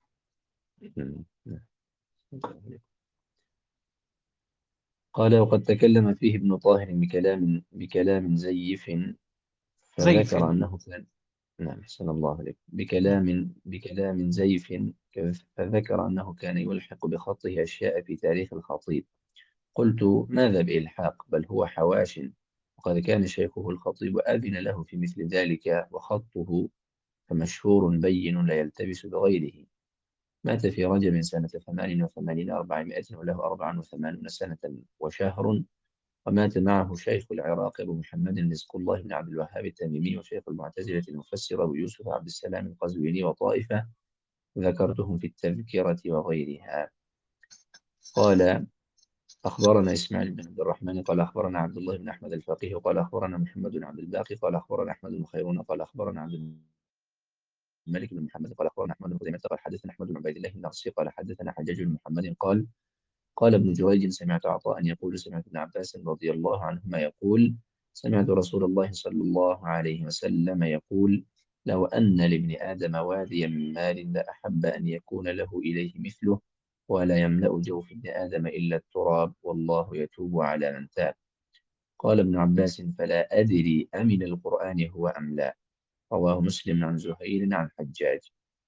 قال وقد تكلم فيه ابن طاهر بكلام بكلام زيف زيف. فذكر أنه كان نعم أحسن الله عليك بكلام بكلام زيف فذكر أنه كان يلحق بخطه أشياء في تاريخ الخطيب. قلت ماذا بإلحاق بل هو حواش وقد كان شيخه الخطيب أذن له في مثل ذلك وخطه فمشهور بين لا يلتبس بغيره. مات في رجب سنة ثمان وثمانين أربعمائة وله أربع وثمانون سنة وشهر. ومات معه شيخ العراق أبو محمد رزق الله بن عبد الوهاب التميمي وشيخ المعتزلة المفسر أبو يوسف عبد السلام القزويني وطائفة ذكرتهم في التذكرة وغيرها. قال أخبرنا إسماعيل بن عبد الرحمن قال أخبرنا عبد الله بن أحمد الفقيه قال أخبرنا محمد بن عبد الباقي قال أخبرنا أحمد بن خيرون قال أخبرنا عبد الملك بن محمد قال أخبرنا أحمد بن خزيمة قال حدثنا أحمد بن عبيد الله الناصري قال حدثنا حجاج بن محمد قال قال ابن جريج سمعت عطاء يقول سمعت ابن عباس رضي الله عنهما يقول سمعت رسول الله صلى الله عليه وسلم يقول لو أن لابن آدم واديا من مال لأحب أن يكون له إليه مثله ولا يملأ جوف ابن آدم إلا التراب والله يتوب على من تاب. قال ابن عباس فلا أدري أمن القرآن هو أم لا. رواه مسلم عن زهير عن حجاج.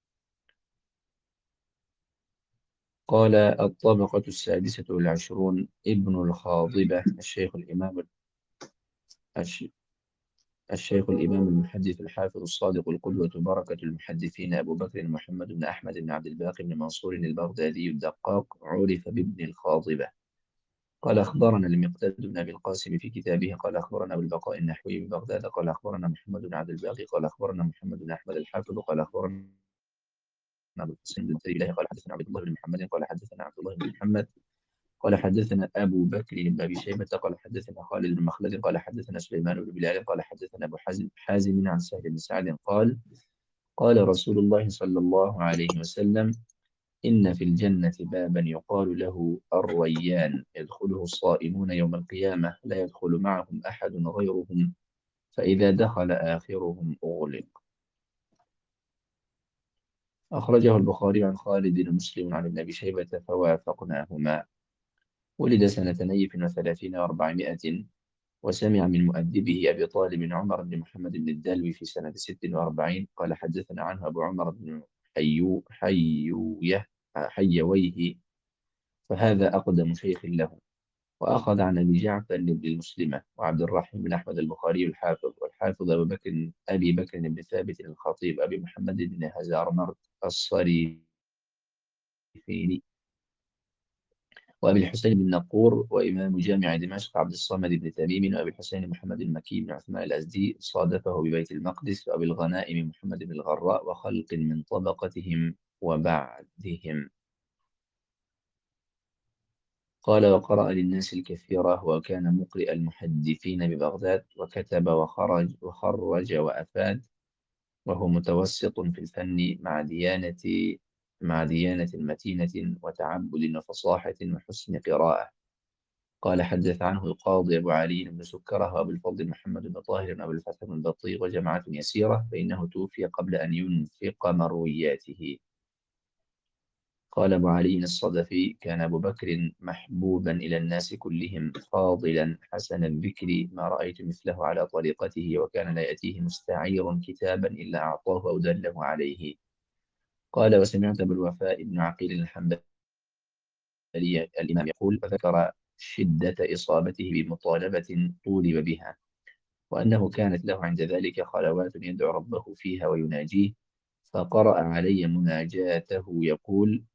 قال الطبقة السادسة والعشرون ابن الخاضبة الشيخ الإمام الش- الشيخ الإمام المحدث الحافظ الصادق القدوة بركة المحدثين أبو بكر محمد بن أحمد بن عبد الباقي بن منصور البغدادي الدقاق عرف بابن الخاضبة. قال أخبرنا المقداد بن أبي القاسم في كتابه قال أخبرنا أبو البقاء النحوي ببغداد قال أخبرنا محمد بن عبد الباقي قال أخبرنا محمد بن أحمد الحافظ قال أخبرنا أبو الحسين بن تيمية قال حدثنا عبد الله بن محمد قال حدثنا عبد الله بن محمد قال حدثنا أبو بكر بن أبي شيبة قال حدثنا خالد بن مخلد قال حدثنا سليمان بن بلال قال حدثنا أبو حازم حازم عن سهل بن سعد قال قال رسول الله صلى الله عليه وسلم إن في الجنة بابا يقال له الريان يدخله الصائمون يوم القيامة لا يدخل معهم أحد غيرهم فإذا دخل آخرهم أغلق. أخرجه البخاري عن خالد بن مسلم عن ابن أبي شيبة فوافقناهما. ولد سنة نيف وثلاثين وأربعمائة وسمع من مؤدبه أبي طالب عمر بن محمد بن الدلوي في سنة ست وأربعين قال حدثنا عنه أبو عمر بن حيو حيويه حيويه فهذا أقدم شيخ له. وأخذ عن أبي جعفر بن المسلمة وعبد الرحيم بن أحمد البخاري الحافظ والحافظ أبو بكر أبي بكر بن ثابت الخطيب أبي محمد بن هزارمرت الصريفيني وأبي الحسين بن نقور وإمام جامع دمشق عبد الصمد بن تميم وأبي الحسين محمد المكي بن عثمان الأزدي صادفه ببيت المقدس وأبي الغنائم محمد بن الغراء وخلق من طبقتهم وبعدهم. قال وقرأ للناس الكثيرة وكان مقرئ المحدثين ببغداد وكتب وخرج وخرج وأفاد وهو متوسط في الفن مع ديانة مع ديانة متينة وتعبد وفصاحة وحسن قراءة. قال حدث عنه القاضي أبو علي بن سكرة وأبو الفضل محمد بن طاهر وأبو الفتح بن بطيغ وجماعة يسيرة فإنه توفي قبل أن ينفق مروياته. قال أبو علي الصدفي كان أبو بكر محبوبا إلى الناس كلهم فاضلا حسن الذكر ما رأيت مثله على طريقته وكان لا يأتيه مستعير كتابا إلا أعطاه أو دله عليه. قال وسمعت أبو الوفاء بن عقيل الحنبلي الإمام يقول فذكر شدة إصابته بمطالبة طولب بها وأنه كانت له عند ذلك خلوات يدعو ربه فيها ويناجيه فقرأ علي مناجاته يقول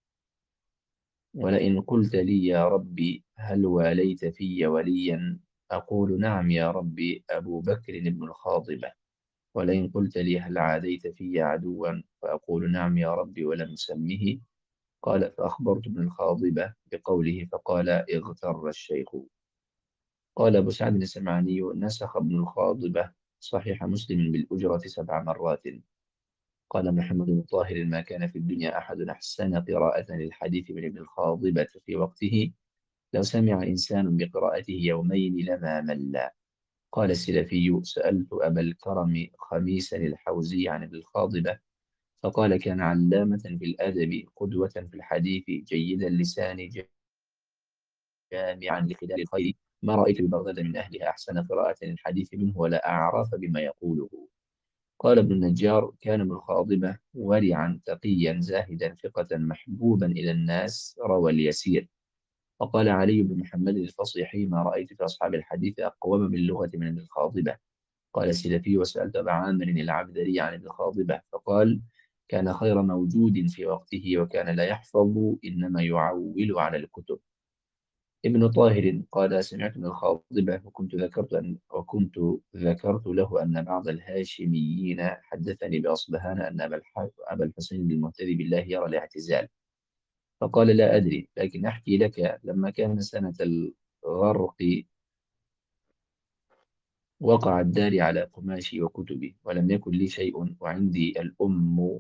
ولئن قلت لي يا ربي هل واليت في وليا أقول نعم يا ربي أبو بكر بن الخاطبة ولئن قلت لي هل عاديت في عدوا فأقول نعم يا ربي ولم أسمه. قال فأخبرت ابن الخاطبة بقوله فقال اغتر الشيخ. قال أبو سعد السمعاني نسخ ابن الخاطبة صحيح مسلم بالأجرة سبع مرات. قال محمد بن طاهر ما كان في الدنيا أحد أحسن قراءة للحديث من ابن الخاطبة في وقته لو سمع إنسان بقراءته يومين لما مل. قال السلفي سألت أبا الكرم خميسا الحوزي عن ابن الخاطبة فقال كان علامة في الأدب قدوة في الحديث جيد اللسان جامعا لخلال الخير ما رأيت ببغداد من أهلها أحسن قراءة للحديث منه ولا أعرف بما يقوله. قال ابن النجار كان ابن الخاطبة ورعا تقيا زاهدا ثقة محبوبا إلى الناس روى اليسير. وقال علي بن محمد الفصيحي ما رأيت في أصحاب الحديث أقوم باللغة من ابن الخاطبة. قال السلفي وسألت أبا عامر العبدري عن ابن الخاطبة فقال كان خير موجود في وقته وكان لا يحفظ إنما يعول على الكتب. ابن طاهر قال سمعت من الخاطبة وكنت ذكرت أن وكنت ذكرت له أن بعض الهاشميين حدثني بأصبهان أن أبا الح- أبا الحسين بن المهتدي بالله يرى الاعتزال فقال لا أدري لكن أحكي لك لما كان سنة الغرق وقع الدار على قماشي وكتبي، ولم يكن لي شيء، وعندي الأم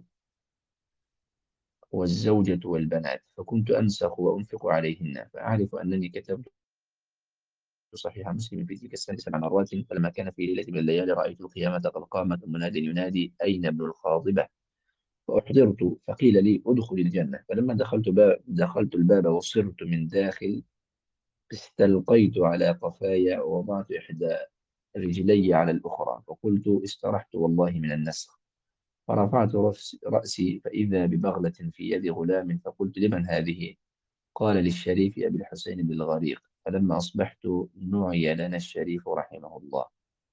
والزوجة والبنات، فكنت أنسخ وأنفق عليهن، فأعرف أنني كتبت صحيح مسلم في تلك السنة سبع مرات. فلما كان في ليلة من الليالي رأيت القيامة قد قامت، مناد ينادي أين ابن الخاطبة؟ فأحضرت، فقيل لي ادخل الجنة. فلما دخلت باب دخلت الباب وصرت من داخل، استلقيت على قفاي ووضعت إحدى رجلي على الأخرى، وقلت استرحت والله من النسخ. فرفعت رأس- رأسي فإذا ببغلة في يد غلام، فقلت لمن هذه؟ قال للشريف أبي الحسين بن الغريق. فلما أصبحت نعي لنا الشريف رحمه الله.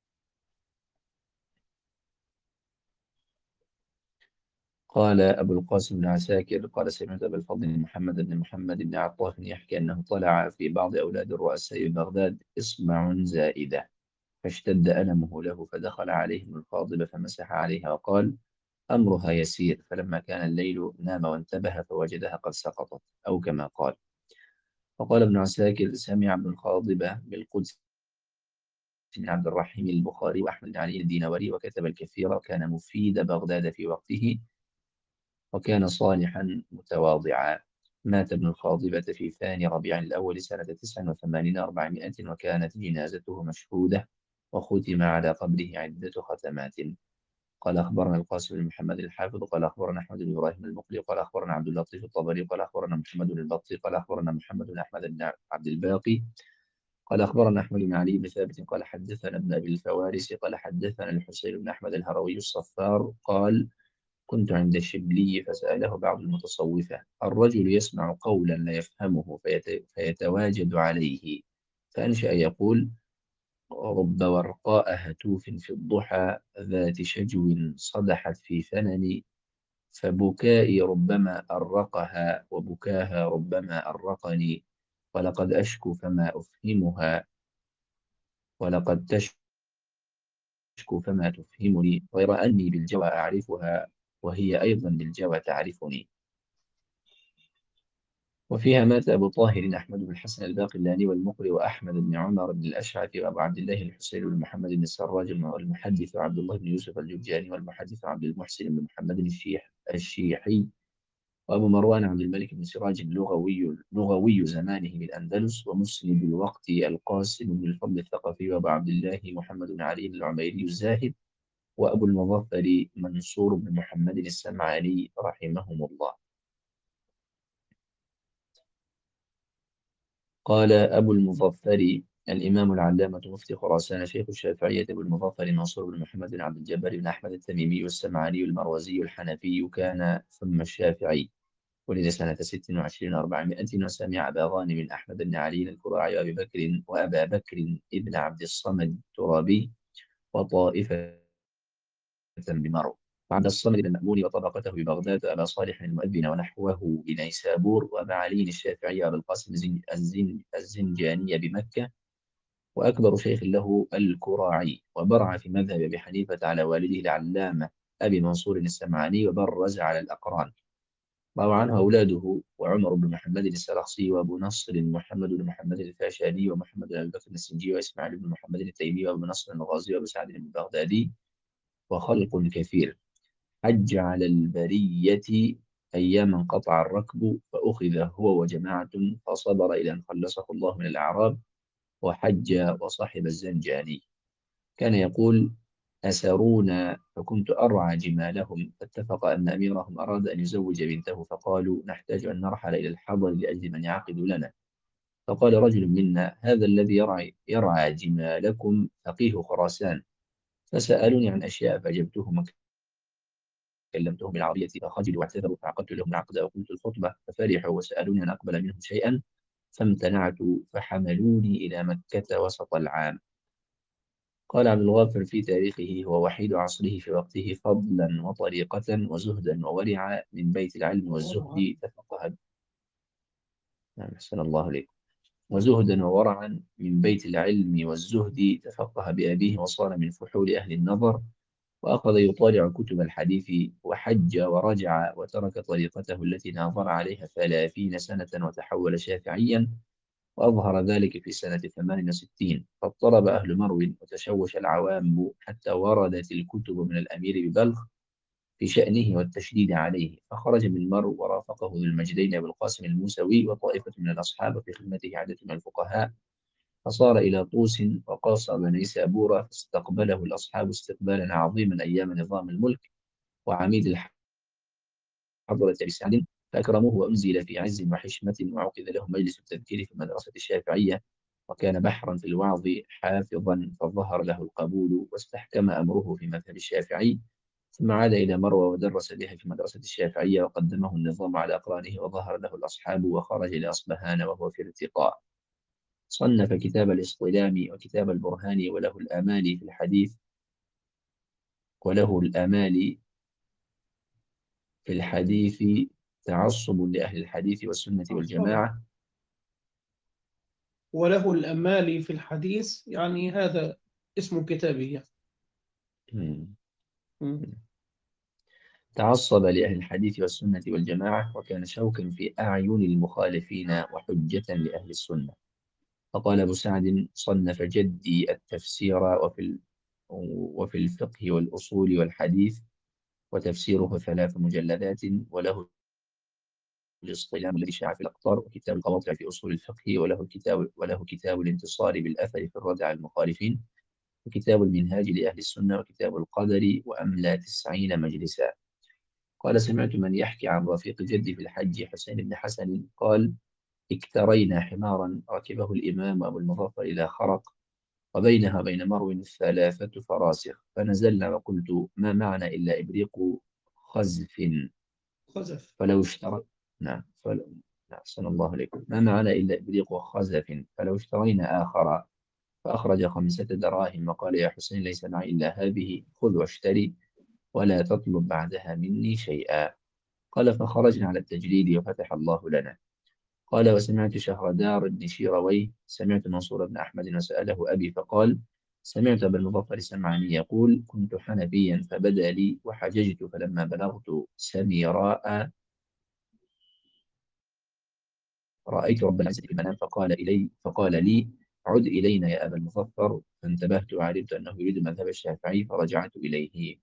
قال أبو القاسم بن عساكر قال سمعت أبا الفضل محمد بن محمد بن عطاف يحكي أنه طلع في بعض أولاد الرؤساء ببغداد إصبع زائدة، فاشتد ألمه له، فدخل عليهم الفاضل فمسح عليها وقال أمرها يسير. فلما كان الليل نام وانتبه فوجدها قد سقطت، أو كما قال. وقال ابن عساكر سمع ابن الخاضبة بالقدس بن عبد الرحيم البخاري وأحمد بن علي الدينوري، وكتب الكثير، وكان مفيد بغداد في وقته، وكان صالحا متواضعا. مات ابن الخاضبة في ثاني ربيع الأول سنة تسع وثمانين أربعمائة، وكانت جنازته مشهودة، وختم على قبره عدة ختمات. قال أخبرنا القاسم بن محمد الحافظ قال أخبرنا أحمد بن إبراهيم المقري قال أخبرنا عبد اللطيف الطبري قال أخبرنا محمد بن البطي قال أخبرنا محمد بن أحمد بن عبد الباقي قال أخبرنا أحمد بن علي بن ثابت قال حدثنا ابن أبي الفوارس قال حدثنا الحسين بن أحمد الهروي الصفار قال كنت عند الشبلي فسأله بعض المتصوفة الرجل يسمع قولا لا يفهمه فيت... فيتواجد عليه، فأنشأ يقول رب ورقاء هتوف في الضحى ذات شجو صدحت في فنن، فبكائي ربما أرقها وبكاها ربما أرقني، ولقد أشكو فما أفهمها ولقد تشكو فما تفهمني، غير أني بالجوى أعرفها وهي أيضا بالجوى تعرفني. وفيها مات أبو طاهر أحمد بن الحسن الباقلاني والمقري وأحمد بن عمر بن الأشعث وأبو عبد الله الحسين بن محمد بن السراج والمحدث عبد الله بن يوسف الجرجاني والمحدث عبد المحسن بن محمد الشيح الشيحي وأبو مروان عبد الملك بن سراج لغوي لغوي زمانه بالأندلس، ومسند الوقت القاسم بن الفضل الثقفي، وأبو عبد الله محمد بن علي العميري الزاهد، وأبو المظفر منصور بن محمد السمعاني رحمهم الله. قال أبو المظفر الإمام العلامة مفتي خراسان شيخ الشافعية أبو المظفر منصور بن محمد بن عبد الجبار بن أحمد التميمي السمعاني المروزي الحنفي، كان ثم الشافعي، ولد سنة ست وعشرين أربعمائة، وسمع أبا غانم من أحمد بن علي الكراعي وأبي بكر وأبا بكر ابن عبد الصمد الترابي وطائفة بمرو، وعبد الصمد بن المأمون وطبقته ببغداد، وأبا صالح المؤذن ونحوه بنيسابور، وأبا علي الشافعي وأبا القاسم الزن- الزن- الزنجاني بمكة، وأكبر شيخ له الكراعي، وبرع في مذهب أبي حنيفة على والده العلامة أبي منصور السمعاني، وبرز على الأقران. روى عنه أولاده وعمر بن محمد السرخسي وأبو نصر محمد بن محمد الفاشاني ومحمد بن أبي بكر السنجي وإسماعيل بن محمد التيمي وأبو نصر الغازي وأبو سعد البغدادي وخلق كثير. حج على البرية أيام انقطع الركب، فأخذ هو وجماعة فصبر إلى أن خلصه الله من الأعراب، وحج وصاحب الزنجاني. كان يقول أسرونا فكنت أرعى جمالهم، فاتفق أن أميرهم أراد أن يزوج بنته، فقالوا نحتاج أن نرحل إلى الحضر لأجل من يعقد لنا. فقال رجل منا هذا الذي يرعى, يرعى جمالكم فقيه خراسان. فسألوني عن أشياء فأجبتهم كلمتهم بالعربية، فخجلوا واعتذروا، فعقدت لهم العقد وقلت الخطبة، ففرحوا وسألوني أن أقبل منهم شيئا، فامتنعت، فحملوني إلى مكة وسط العام. قال عبد الغافر في تاريخه هو وحيد عصره في وقته فضلا وطريقة وزهدا وورعا، من بيت العلم والزهد تفقه. نعم، أحسن الله إليكم. وزهدا وورعا من بيت العلم والزهد تفقه بأبيه، وصار من فحول أهل النظر، وأخذ يطالع كتب الحديث، وحج ورجع، وترك طريقته التي ناظر عليها ثلاثين سنة، وتحول شافعيا، وأظهر ذلك في سنة ثمان وستين، فاضطرب أهل مرو وتشوش العوام حتى وردت الكتب من الأمير ببلخ في شأنه والتشديد عليه، فخرج من مرو ورافقه ذو المجدين أبو القاسم الموسوي وطائفة من الأصحاب في خدمته عدد من الفقهاء، فصار إلى طوس وقاص بني سابورة، فاستقبله الأصحاب استقبالا عظيما أيام نظام الملك وعميد الحضرة أبي سعد، فأكرموه وأنزل في عز وحشمة، وعقد له مجلس التذكير في المدرسة الشافعية، وكان بحرا في الوعظ حافظا، فظهر له القبول واستحكم أمره في مذهب الشافعي، ثم عاد إلى مروى ودرس بها في مدرسة الشافعية، وقدمه النظام على أقرانه وظهر له الأصحاب، وخرج إلى أصبهان وهو في ارتقاء. صنف كتاب الاصطلام وكتاب البرهان، وله الآمال في الحديث وله الآمال في الحديث تعصب لأهل الحديث والسنة أصلا. والجماعة. وله الأمال في الحديث، يعني هذا اسم كتابه. مم. مم. تعصب لأهل الحديث والسنة والجماعة، وكان شوكا في أعين المخالفين وحجة لأهل السنة. فقال أبو سعد: صنف جدي التفسير وفي ال- وفي الفقه والأصول والحديث، وتفسيره ثلاث مجلدات، وله الاصطلام الذي شاع في الأقطار، وكتاب القواطع في أصول الفقه، وله كتاب وله كتاب الانتصار بالأثر في الرد على المخالفين، وكتاب المنهاج لأهل السنة، وكتاب القدر، وأملى تسعين مجلسا. قال: سمعت من يحكي عن رفيق جدي في الحج حسين بن حسن قال: اكترينا حمارا ركبه الإمام أبو المظفر إلى خرق، وبينها وبين مرو ثلاثة فراسخ، فنزلنا وقلت: ما معنى إلا إبريق خزف، خزف. فلو اشترى نعم فلو نعم أحسن الله عليكم، ما معنى إلا إبريق خزف، فلو اشترينا آخر، فأخرج خمسة دراهم، وقال: يا حسين ليس معي إلا هذه، خذ واشتري ولا تطلب بعدها مني شيئا. قال: فخرجنا على التجريد وفتح الله لنا. قال: وسمعت شهردار بن شيرويه، سمعت منصور بن أحمد وسأله أبي فقال: سمعت أبا المظفر السمعاني يقول: كنت حنفيا فبدا لي وحججت، فلما بلغت سميراء رأيت رب العزة في المنام، فقال إلي فقال لي: عد إلينا يا أبا المظفر، فانتبهت وعلمت أنه يريد مذهب الشافعي، فرجعت إليه.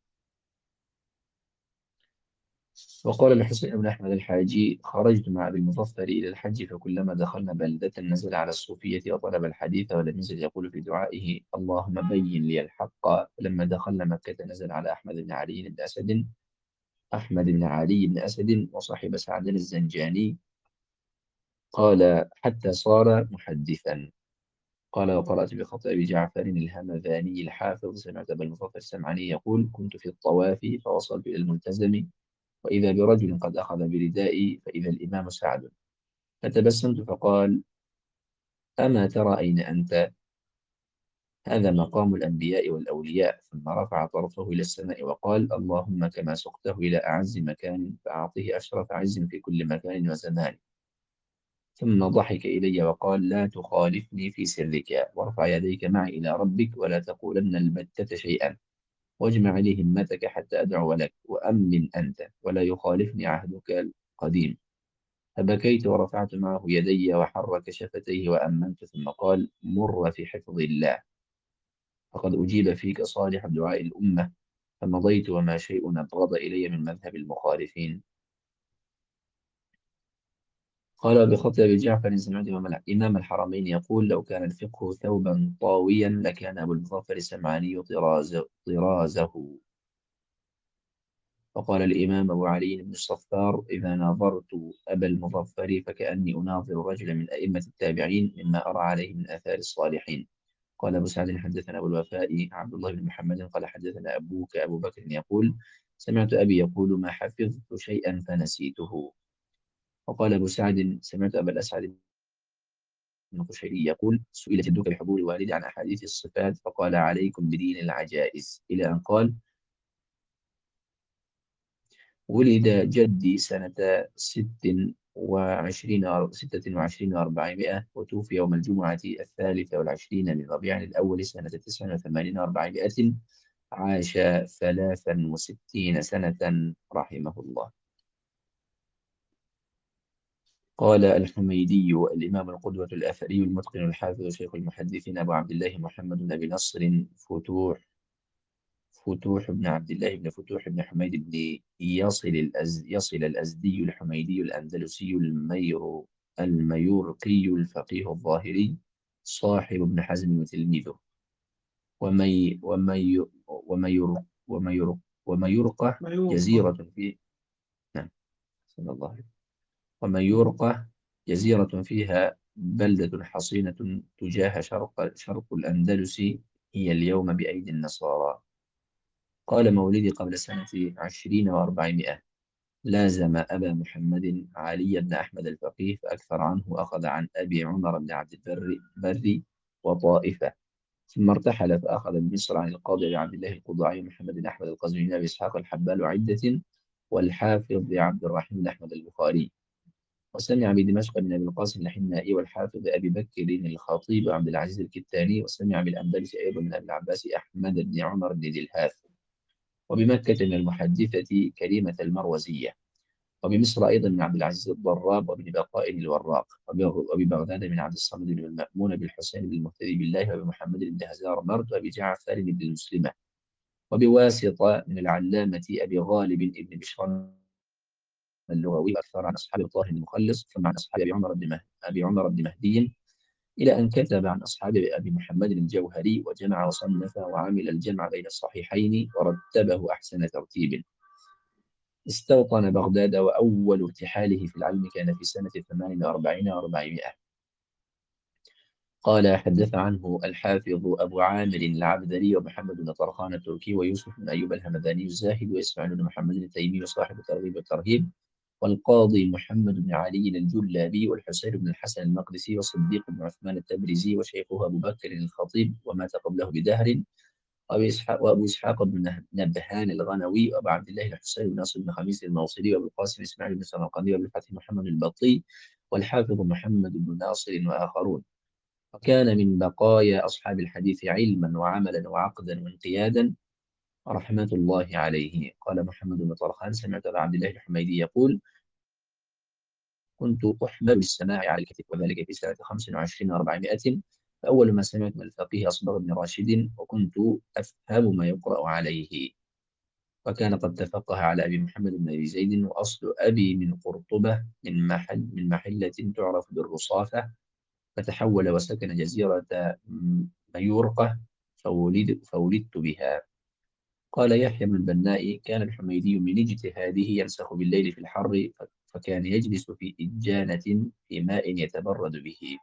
وقال الحسين بن أحمد الحاجي: خرجت مع أبي المظفر إلى الحج، فكلما دخلنا بلدة نزل على الصوفية وطلب الحديث، ولم يزل يقول في دعائه: اللهم بين لي الحق. فلما دخلنا مكة نزل على أحمد بن علي بن أسد أحمد بن علي بن أسد وصاحب سعد الزنجاني، قال: حتى صار محدثا. قال: وقرأت بخط أبي جعفر الهمذاني الحافظ، سمعت أبا المظفر السمعاني يقول: كنت في الطواف فوصلت إلى الملتزم، وإذا برجل قد أخذ بردائي، فإذا الإمام سعد، فتبسمت فقال: أما ترى أين أنت؟ هذا مقام الأنبياء والأولياء. ثم رفع طرفه إلى السماء وقال: اللهم كما سقته إلى أعز مكان، فأعطه أشرف عز في كل مكان وزمان. ثم ضحك إلي وقال: لا تخالفني في سرك، وارفع يديك معي إلى ربك، ولا تقولن البتة شيئا، واجمع لي همتك حتى أدعو لك، وأمن أنت، ولا يخالفني عهدك القديم. فبكيت ورفعت معه يدي، وحرك شفتيه وأمنت، ثم قال: مر في حفظ الله، فقد أجيب فيك صالح دعاء الأمة. فمضيت وما شيء أبغض إلي من مذهب المخالفين. قال بخط أبي جعفر: سمعت إمام الحرمين يقول: لو كان الفقه ثوبا طاويا لكان أبو المظفر السمعاني طراز طرازه. فقال الإمام أبو علي بن الصفار: إذا ناظرت أبا المظفر فكأني أناظر رجلا من أئمة التابعين، مما أرى عليه من آثار الصالحين. قال أبو سعد: حدثنا أبو الوفاء عبد الله بن محمد قال: حدثنا أبوك أبو بكر يقول: سمعت أبي يقول: ما حفظت شيئا فنسيته. وقال أبو سعد: سمعت أبا الأسعد بن قشيري يقول: سئل جدك بحضور والدي عن أحاديث الصفات، فقال: عليكم بدين العجائز، إلى أن قال: ولد جدي سنة ست وعشرين ستة وعشرين وأربعمائة، وتوفي يوم الجمعة الثالثة والعشرين من ربيع الأول سنة تسع وثمانين وأربعمائة، عاش ثلاثا وستين سنة رحمه الله. قال الحميدي الإمام القدوة الأثري المتقن الحافظ شيخ المحدثين أبو عبد الله محمد بن أبي نصر فتوح فتوح بن عبد الله بن فتوح بن حميد بن يصل الأز يصل الأزدي الحميدي الأندلسي المير الميورقي الفقيه الظاهري صاحب ابن حزم وتلميذه ومي ومي ومير ومير وميرقة ما يوقع. جزيرة في نعم صلى الله عليه وميرقة جزيرة فيها بلدة حصينة تجاه شرق شرق الأندلس هي اليوم بأيدي النصارى. قال مولدي قبل سنة عشرين وأربعمائة لازم أبا محمد علي بن أحمد الفقيه فأكثر عنه أخذ عن أبي عمر بن عبد البر بري وطائفة ثم ارتحل فأخذ بمصر عن القاضي عبد الله القضاعي محمد بن أحمد القزويني أبي إسحاق الحبال عدة والحافظ عبد الرحيم بن أحمد البخاري وسمع بدمشق بن أبي القاسم الحنائي والحافظ أبي بكر الخطيب عبد العزيز الكتاني وسمع بالأندلس أيضا من أبي العباس أحمد بن عمر بن ذي الهاث وبمكة من المحدثة كريمة المروزية وبمصر أيضا من عبد العزيز الضراب وابن بقاء الوراق وببغداد من عبد الصمد بن المأمون بالحسين بن المهتدي بالله وبمحمد بن هزار مرت وأبي جعفر بن المسلمة وبواسطة من العلامة أبي غالب بن بشر اللغوي أكثر عن أصحاب طاهر المخلص ثم عن أصحاب أبي عمر بن مه... أبي عمر بن مهدي إلى أن كتب عن أصحاب أبي محمد الجوهري وجمع وصنف وعمل الجمع بين الصحيحين ورتبه أحسن ترتيب. استوطن بغداد وأول ارتحاله في العلم كان في سنة ثمان وأربعين وأربعمائة. قال حدث عنه الحافظ أبو عامر العبدري ومحمد بن طرخان التركي ويوسف بن أيوب الهمداني الزاهد وإسماعيل بن محمد التيمي وصاحب الترغيب والترهيب والقاضي محمد بن علي الجلابي والحسين بن الحسن المقدسي والصديق بن عثمان التبرزي وشيخه أبو بكر الخطيب ومات قبله بدهر وأبو إسحاق وأبو إسحاق بن نبهان الغنوي وأبو عبد الله الحسين بن ناصر بن خميس الموصلي وأبو القاسم إسماعيل بن سمرقندي وأبو الفتح محمد البطي والحافظ محمد بن ناصر وآخرون. وكان من بقايا أصحاب الحديث علما وعملا وعقدا وانقيادا رحمة الله عليه. قال محمد بن طرخان سمعت أبا عبد الله الحميدي يقول كنت أحمل بالسماع على الكتب وذلك في سنة خمس وعشرين وأربعمائة فأول ما سمعت من الفقيه أصبغ بن راشد وكنت أفهم ما يقرأ عليه وكان قد تفقه على أبي محمد بن أبي زيد وأصل أبي من قرطبة من محل من محلة تعرف بالرصافة فتحول وسكن جزيرة ميورقة فولد فولدت بها. قال يحيى بن البناء كان الحميدي من اجتهاده ينسخ بالليل في الحر فكان يجلس في إجانة في ماء يتبرد به.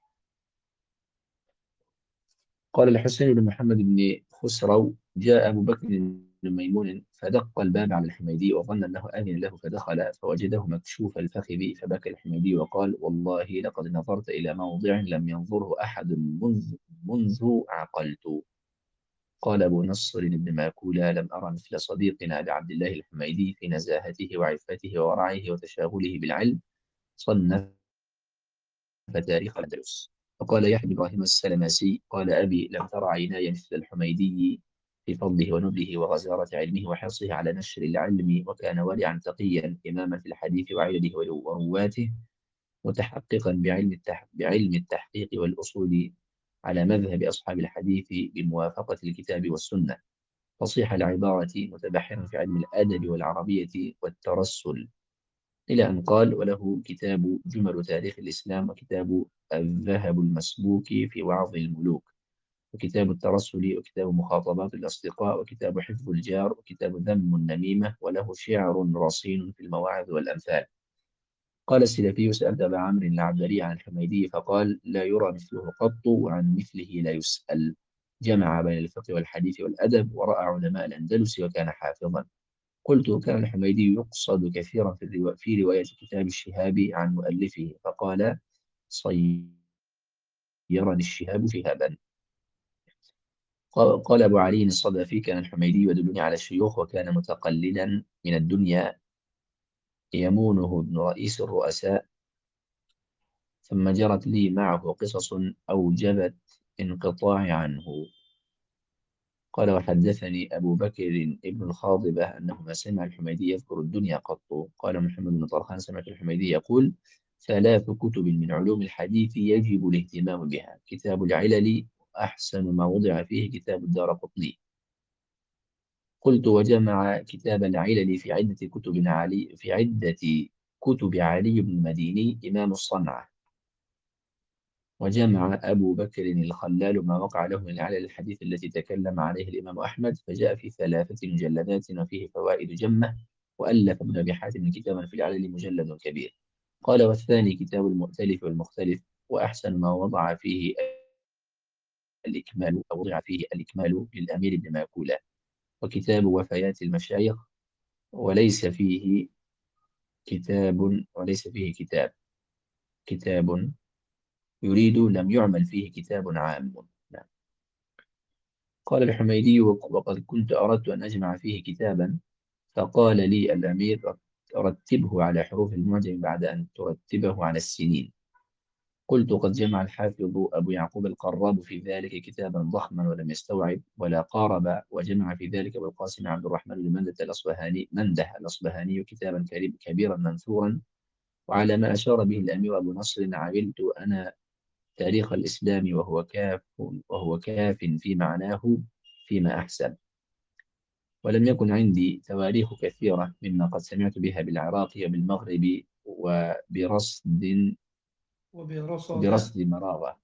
قال الحسين بن محمد بن خسرو جاء أبو بكر بن ميمون فدق الباب على الحميدي وظن أنه آمن له فدخل فوجده مكشوف الفخذ فبكى الحميدي وقال والله لقد نظرت إلى موضع لم ينظره أحد منذ, منذ عقلت. قال أبو نصر بن ماكولا لم أرى مثل صديقنا أبي عبد الله الحميدي في نزاهته وعفته وورعه وتشاغله بالعلم صنف تاريخ الأندلس. وقال يحيى بن إبراهيم السلماسي قال أبي لم تر عيناي مثل الحميدي في فضله ونبله وغزارة علمه وحرصه على نشر العلم وكان ورعا تقيا إماما في الحديث وعدده ورواته متحققا بعلم التح... بعلم التحقيق والأصول على مذهب أصحاب الحديث بموافقة الكتاب والسنة فصيح العبارة متبحرا في علم الأدب والعربية والترسل إلى أن قال وله كتاب جمل تاريخ الإسلام وكتاب الذهب المسبوك في وعظ الملوك وكتاب الترسل وكتاب مخاطبات الأصدقاء وكتاب حفظ الجار وكتاب ذم النميمة وله شعر رصين في المواعظ والأمثال. قال السلفي سألت أبا عمرو العبدري عن الحميدي فقال لا يرى مثله قط وعن مثله لا يسأل جمع بين الفقه والحديث والأدب ورأى علماء الأندلس وكان حافظا. قلت كان الحميدي يقصد كثيرا في, الروا... في رواية كتاب الشهاب عن مؤلفه فقال صيرني الشهاب شهابا. قال أبو علي الصدفي كان الحميدي يدلني على الشيوخ وكان متقللا من الدنيا يمونه ابن رئيس الرؤساء ثم جرت لي معه قصص أوجبت انقطاعي عنه. قال وحدثني أبو بكر ابن الخاضبة أنه ما سمع الحميدي يذكر الدنيا قط. قال محمد بن طرخان سمعت الحميدي يقول ثلاث كتب من علوم الحديث يجب الاهتمام بها: كتاب العلل، أحسن ما وضع فيه كتاب الدارقطني. قلت: وجمع كتاب العلل في عدة كتب علي في عدة كتب علي بن المديني إمام الصنعة. وجمع أبو بكر الخلال ما وقع له من العلل الحديث التي تكلم عليه الإمام أحمد، فجاء في ثلاثة مجلدات وفيه فوائد جمة. وألف ابن أبي حاتم كتابا في العلل مجلد كبير. قال: والثاني كتاب المؤتلف والمختلف، وأحسن ما وضع فيه الإكمال أو وضع فيه الإكمال للأمير بن ماكولة. وكتاب وفيات المشايخ، وليس فيه كتاب وليس فيه كتاب كتاب يريد لم يعمل فيه كتاب عام. نعم. قال الحميدي: وقد كنت أردت أن أجمع فيه كتابا، فقال لي الأمير: رتبه على حروف المعجم بعد أن ترتبه على السنين. قلت: قد جمع الحافظ أبو يعقوب القراب في ذلك كتابا ضخما ولم يستوعب ولا قارب. وجمع في ذلك أبو القاسم عبد الرحمن بن منده الأصبهاني منده الأصبهاني كتابا كبيرا منثورا. وعلى ما أشار به الأمير أبو نصر عملت أنا تاريخ الإسلام، وهو كاف وهو كاف في معناه فيما أحسن. ولم يكن عندي تواريخ كثيرة مما قد سمعت بها بالعراق وبالمغرب وبرصد وبرصد وبرصد مراغة.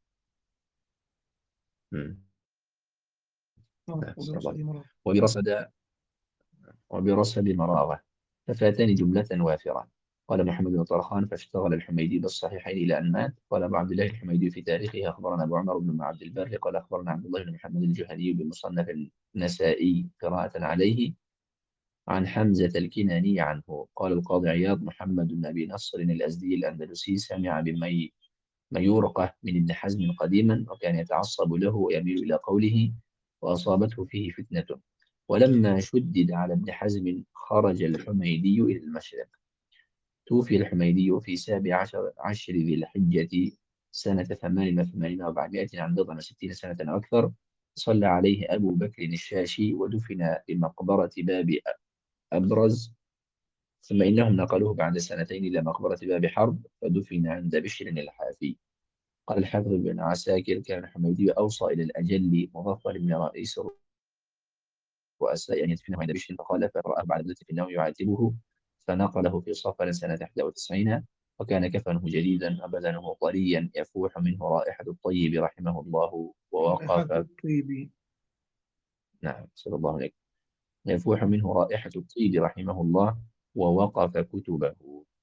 مم. آه، لا، أستغفر وبرصد الله. مرض. وبرصد وبرصد مراغة، ففاتني جملة وافرة. قال محمد بن طرخان: فاشتغل الحميدي بالصحيحين إلى أن مات. قال أبو عبد الله الحميدي في تاريخه: أخبرنا أبو عمر بن عبد البر قال أخبرنا عبد الله بن محمد الجهني بمصنف النسائي قراءة عليه عن حمزة الكناني عنه. قال القاضي عياض: محمد بن أبي نصر الأزدي الأندلسي سمع بمي ميورقة من ابن حزم قديما، وكان يتعصب له ويميل إلى قوله، وأصابته فيه فتنة. ولما شدد على ابن حزم خرج الحميدي إلى المشرق. توفي الحميدي في سابع عشر, عشر ذي الحجة سنة ثمان وثمانين وأربعمائة عن بضع وستين سنة أو أكثر. صلى عليه أبو بكر الشاشي ودفن بمقبرة باب أبرز. ثم إنهم نقلوه بعد سنتين إلى مقبرة باب حرب، فدفن عند بشر الحافي. قال الحافظ بن عساكر: كان الحميدي أوصى إلى الأجل مظفر بن رئيس الرؤساء أن يدفنه عند بشر، فخالف فرآه بعد ذلك في النوم يعاتبه، فنقله في صفر سنة إحدى وتسعين. وكان كفنه جديدا وبدنه طريا يفوح منه رائحة الطيب رحمه الله، رائحة ووقف. الطيب. نعم، صلى الله عليه. يفوح منه رائحة الطيب رحمه الله، ووقف كتبه.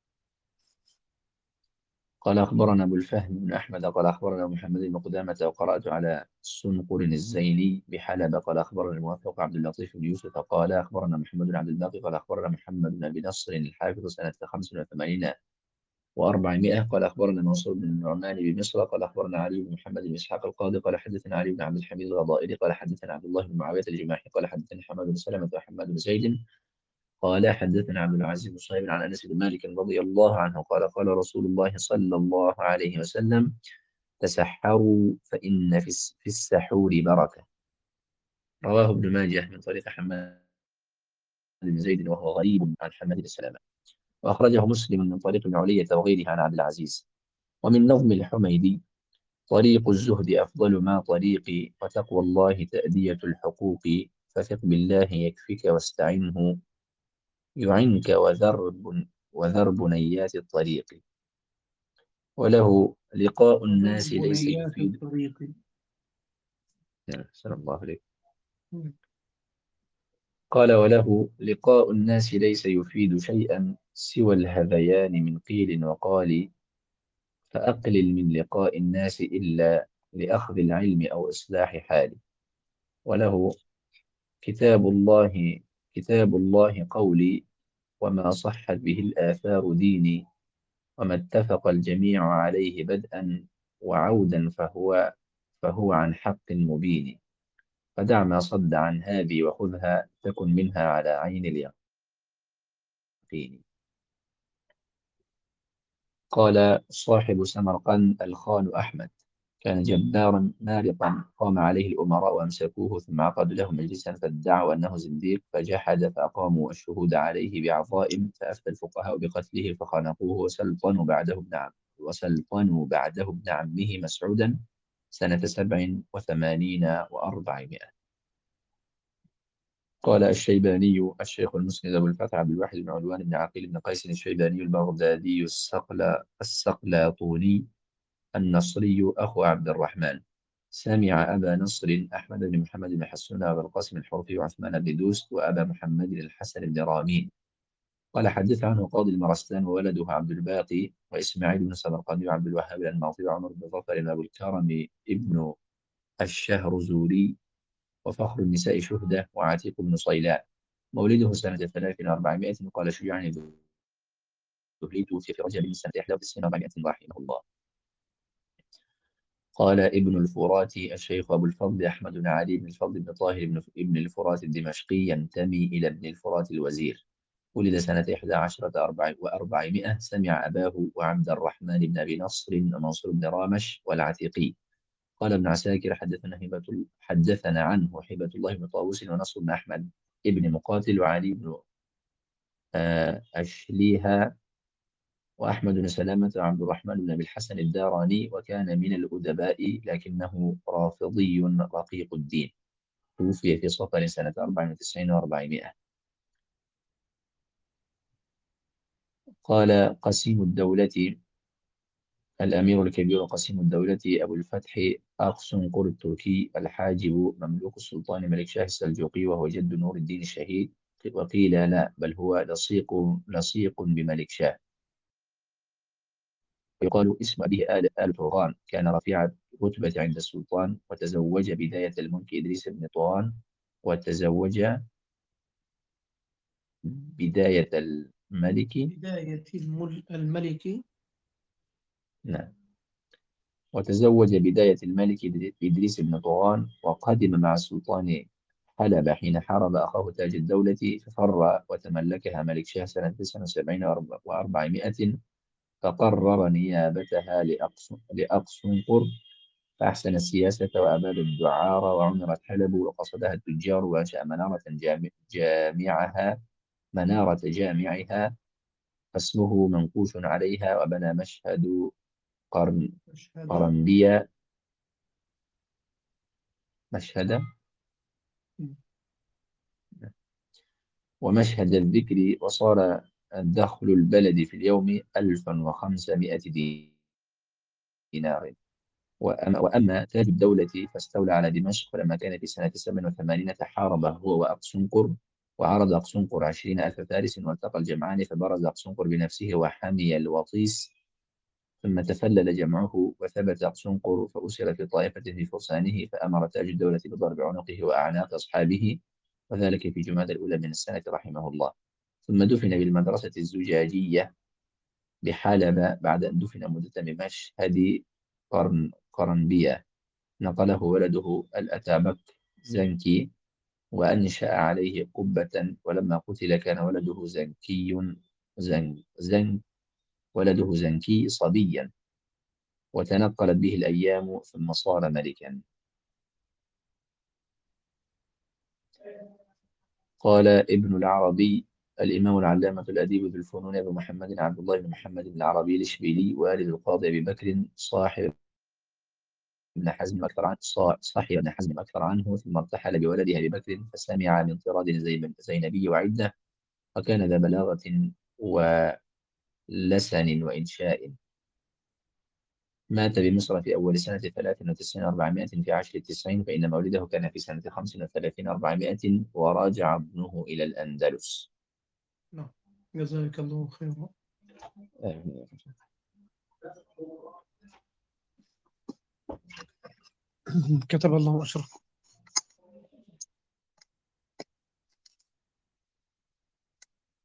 قال أخبرنا أبو الفهم بن أحمد قال أخبرنا محمد بن قدامة وقرأت على سنقر الزيني بحلب. قال أخبرنا الموفق عبد اللطيف بن يوسف قال أخبرنا محمد بن عبد الباقي قال أخبرنا محمد بن أبي نصر الحافظ سنة خمس وثمانين وأربعمائة. قال أخبرنا منصور بن النعمان بمصر قال أخبرنا علي بن محمد بن إسحاق القاضي قال حدثنا علي بن عبد الحميد الغضائري قال حدثنا عبد الله بن معاوية الجماحي قال حدثنا حماد بن سلمة وحماد بن زيد قال حدثنا عبد العزيز بن صهيب عن انس بن مالك رضي الله عنه قال قال رسول الله صلى الله عليه وسلم: تسحروا فإن في في السحور بركة. رواه ابن ماجه من طريق حماد بن زيد وهو غريب عن حماد بن سلمة. وأخرجه مسلم من طريق ابن علية وغيره عن عبد العزيز. ومن نظم الحميدي: طريق الزهد أفضل ما طريقي، وتقوى الله تأدية الحقوق، فثق بالله يكفيك واستعنه، يعنك وذرب وذرب نيات الطريق. وله: لقاء وذر الناس ليس بنيات يفيد. الطريق. نعم، سلام الله عليك. قال: وله: لقاء الناس ليس يفيد شيئا سوى الهذيان من قيل وقال، فأقلل من لقاء الناس إلا لأخذ العلم أو إصلاح حال. وله: كتاب الله كتاب الله قولي، وما صحت به الآثار ديني، وما اتفق الجميع عليه بدءا وعودا فهو فهو عن حق مبين. فدع ما صد عن هذه وخذها، تكن منها على عين اليقين. قال صاحب سمرقند الخال أحمد: كان جبارا مارقا قام عليه الأمراء وأمسكوه، ثم عقدوا له مجلسا فادعوا أنه زنديق، فجحد فأقاموا الشهود عليه بعظائم، فأفتى الفقهاء بقتله فخنقوه وسلطنوا بعده ابن عم وسلطنوا بعده ابن عمه مسعودا سنة سبع وثمانين وأربعمائة. قال الشيباني الشيخ المسند أبو الفتح عبد الواحد بن علوان بن عقيل بن قيس الشيباني البغدادي السقل السقلاطوني النصري أخو عبد الرحمن، سمع أبا نصر أحمد بن محمد بن حسون وأبا القاسم الحرفي وعثمان بن دوست وأبا محمد الحسن بن رامين. قال حدث عنه قاضي المرستان وولده عبد الباقي وإسماعيل بن سمرقندي وعبد الوهاب الأنماطي وعمر بن ظفر وأبو الكرم ابن الشهرزوري وفخر النساء شهدة وعتيق بن صيلاء، مولده سنة ثلاث وأربعمائة. قال شجاع الذهلي توفي في رجب من سنة إحدى وتسعين وأربعمائة رحمه الله. قال ابن الفراتي الشيخ أبو الفضل أحمد بن علي بن الفضل بن طاهر بن ابن الفرات الدمشقي ينتمي إلى ابن الفرات الوزير، ولد سنة إحدى عشرة وأربعمائة. سمع أباه وعبد الرحمن بن أبي نصر ومنصور بن رامش والعتيقي. قال ابن عساكر حدثنا هبة حدثنا عنه هبة الله بن طاووس ونصر بن أحمد ابن مقاتل وعلي بن أشليها وأحمد بن سلامة وعبد الرحمن بن أبي الحسن الداراني، وكان من الأدباء لكنه رافضي رقيق الدين، توفي في صفر سنة أربع وتسعين وأربعمائة. قال قسيم الدولة الأمير الكبير قسيم الدولة أبو الفتح أقصنقر التركي الحاجب مملوك السلطان ملك شاه السلجوقي، وهو جد نور الدين الشهيد، وقيل لا بل هو لصيق لصيق بملك شاه. يقال اسم أبيه آل آل طغران، كان رفيع رتبة عند السلطان، وتزوج بداية الملك إدريس بن طوان وتزوج بداية الملك بداية الملك نعم وتزوج بداية الملك إدريس بن طوان، وقدم مع السلطان حلب حين حارب أخاه تاج الدولة ففر وتملكها ملك شاه سنة تسعة وسبعين وأربعمائة، فقرر نيابتها لأقصنقر فأحسن السياسة وأباد الدعار، وعمرت حلب وقصدها التجار، وأنشأ منارة جامع جامعها منارة جامعها فاسمه منقوش عليها، وبنى مشهد قرن قرنبية مشهد ومشهد الذكر، وصار دخل البلد في اليوم ألف وخمسمائة دينار. وأما تاج الدولة فاستولى على دمشق، ولما كان في سنة سبع وثمانين تحارب هو وأقصنقر، وعرض أقصنقر عشرين ألف فارس، والتقى الجمعان فبرز أقصنقر بنفسه وحمي الوطيس، ثم تفلل جمعه وثبت أقصنقر فأسر في طائفة في فرسانه، فأمر تاج الدولة بضرب عنقه وأعناق أصحابه، وذلك في جماد الأولى من السنة رحمه الله. ثم دفن بالمدرسة الزجاجية بحلب بعد أن دفن مدة بمشهد قرن قرنبية، نقله ولده الأتابك زنكي وأنشأ عليه قبة، ولما قتل كان ولده زنكي زن زن ولده زنكي صبيا، وتنقلت به الأيام ثم صار ملكا. قال ابن العربي الإمام العلامة الأديب ذو الفنون أبو محمد عبد الله بن محمد بن العربي الإشبيلي والد القاضي أبي بكر صاحب ابن حزم أكثر عنه صاحب ابن حزم أكثر عنه، ثم ارتحل بولده أبي بكر فسمع من طراد زينبي وعدة، وكان ذا بلاغة ولسن وإنشاء. مات بمصر في أول سنة ثلاث وتسعين وأربعمائة في عشر التسعين، فإن مولده كان في سنة خمس وثلاثين وأربعمائة، وراجع ابنه إلى الأندلس. نعم، جزاك الله خيرا. كتب الله أشرف.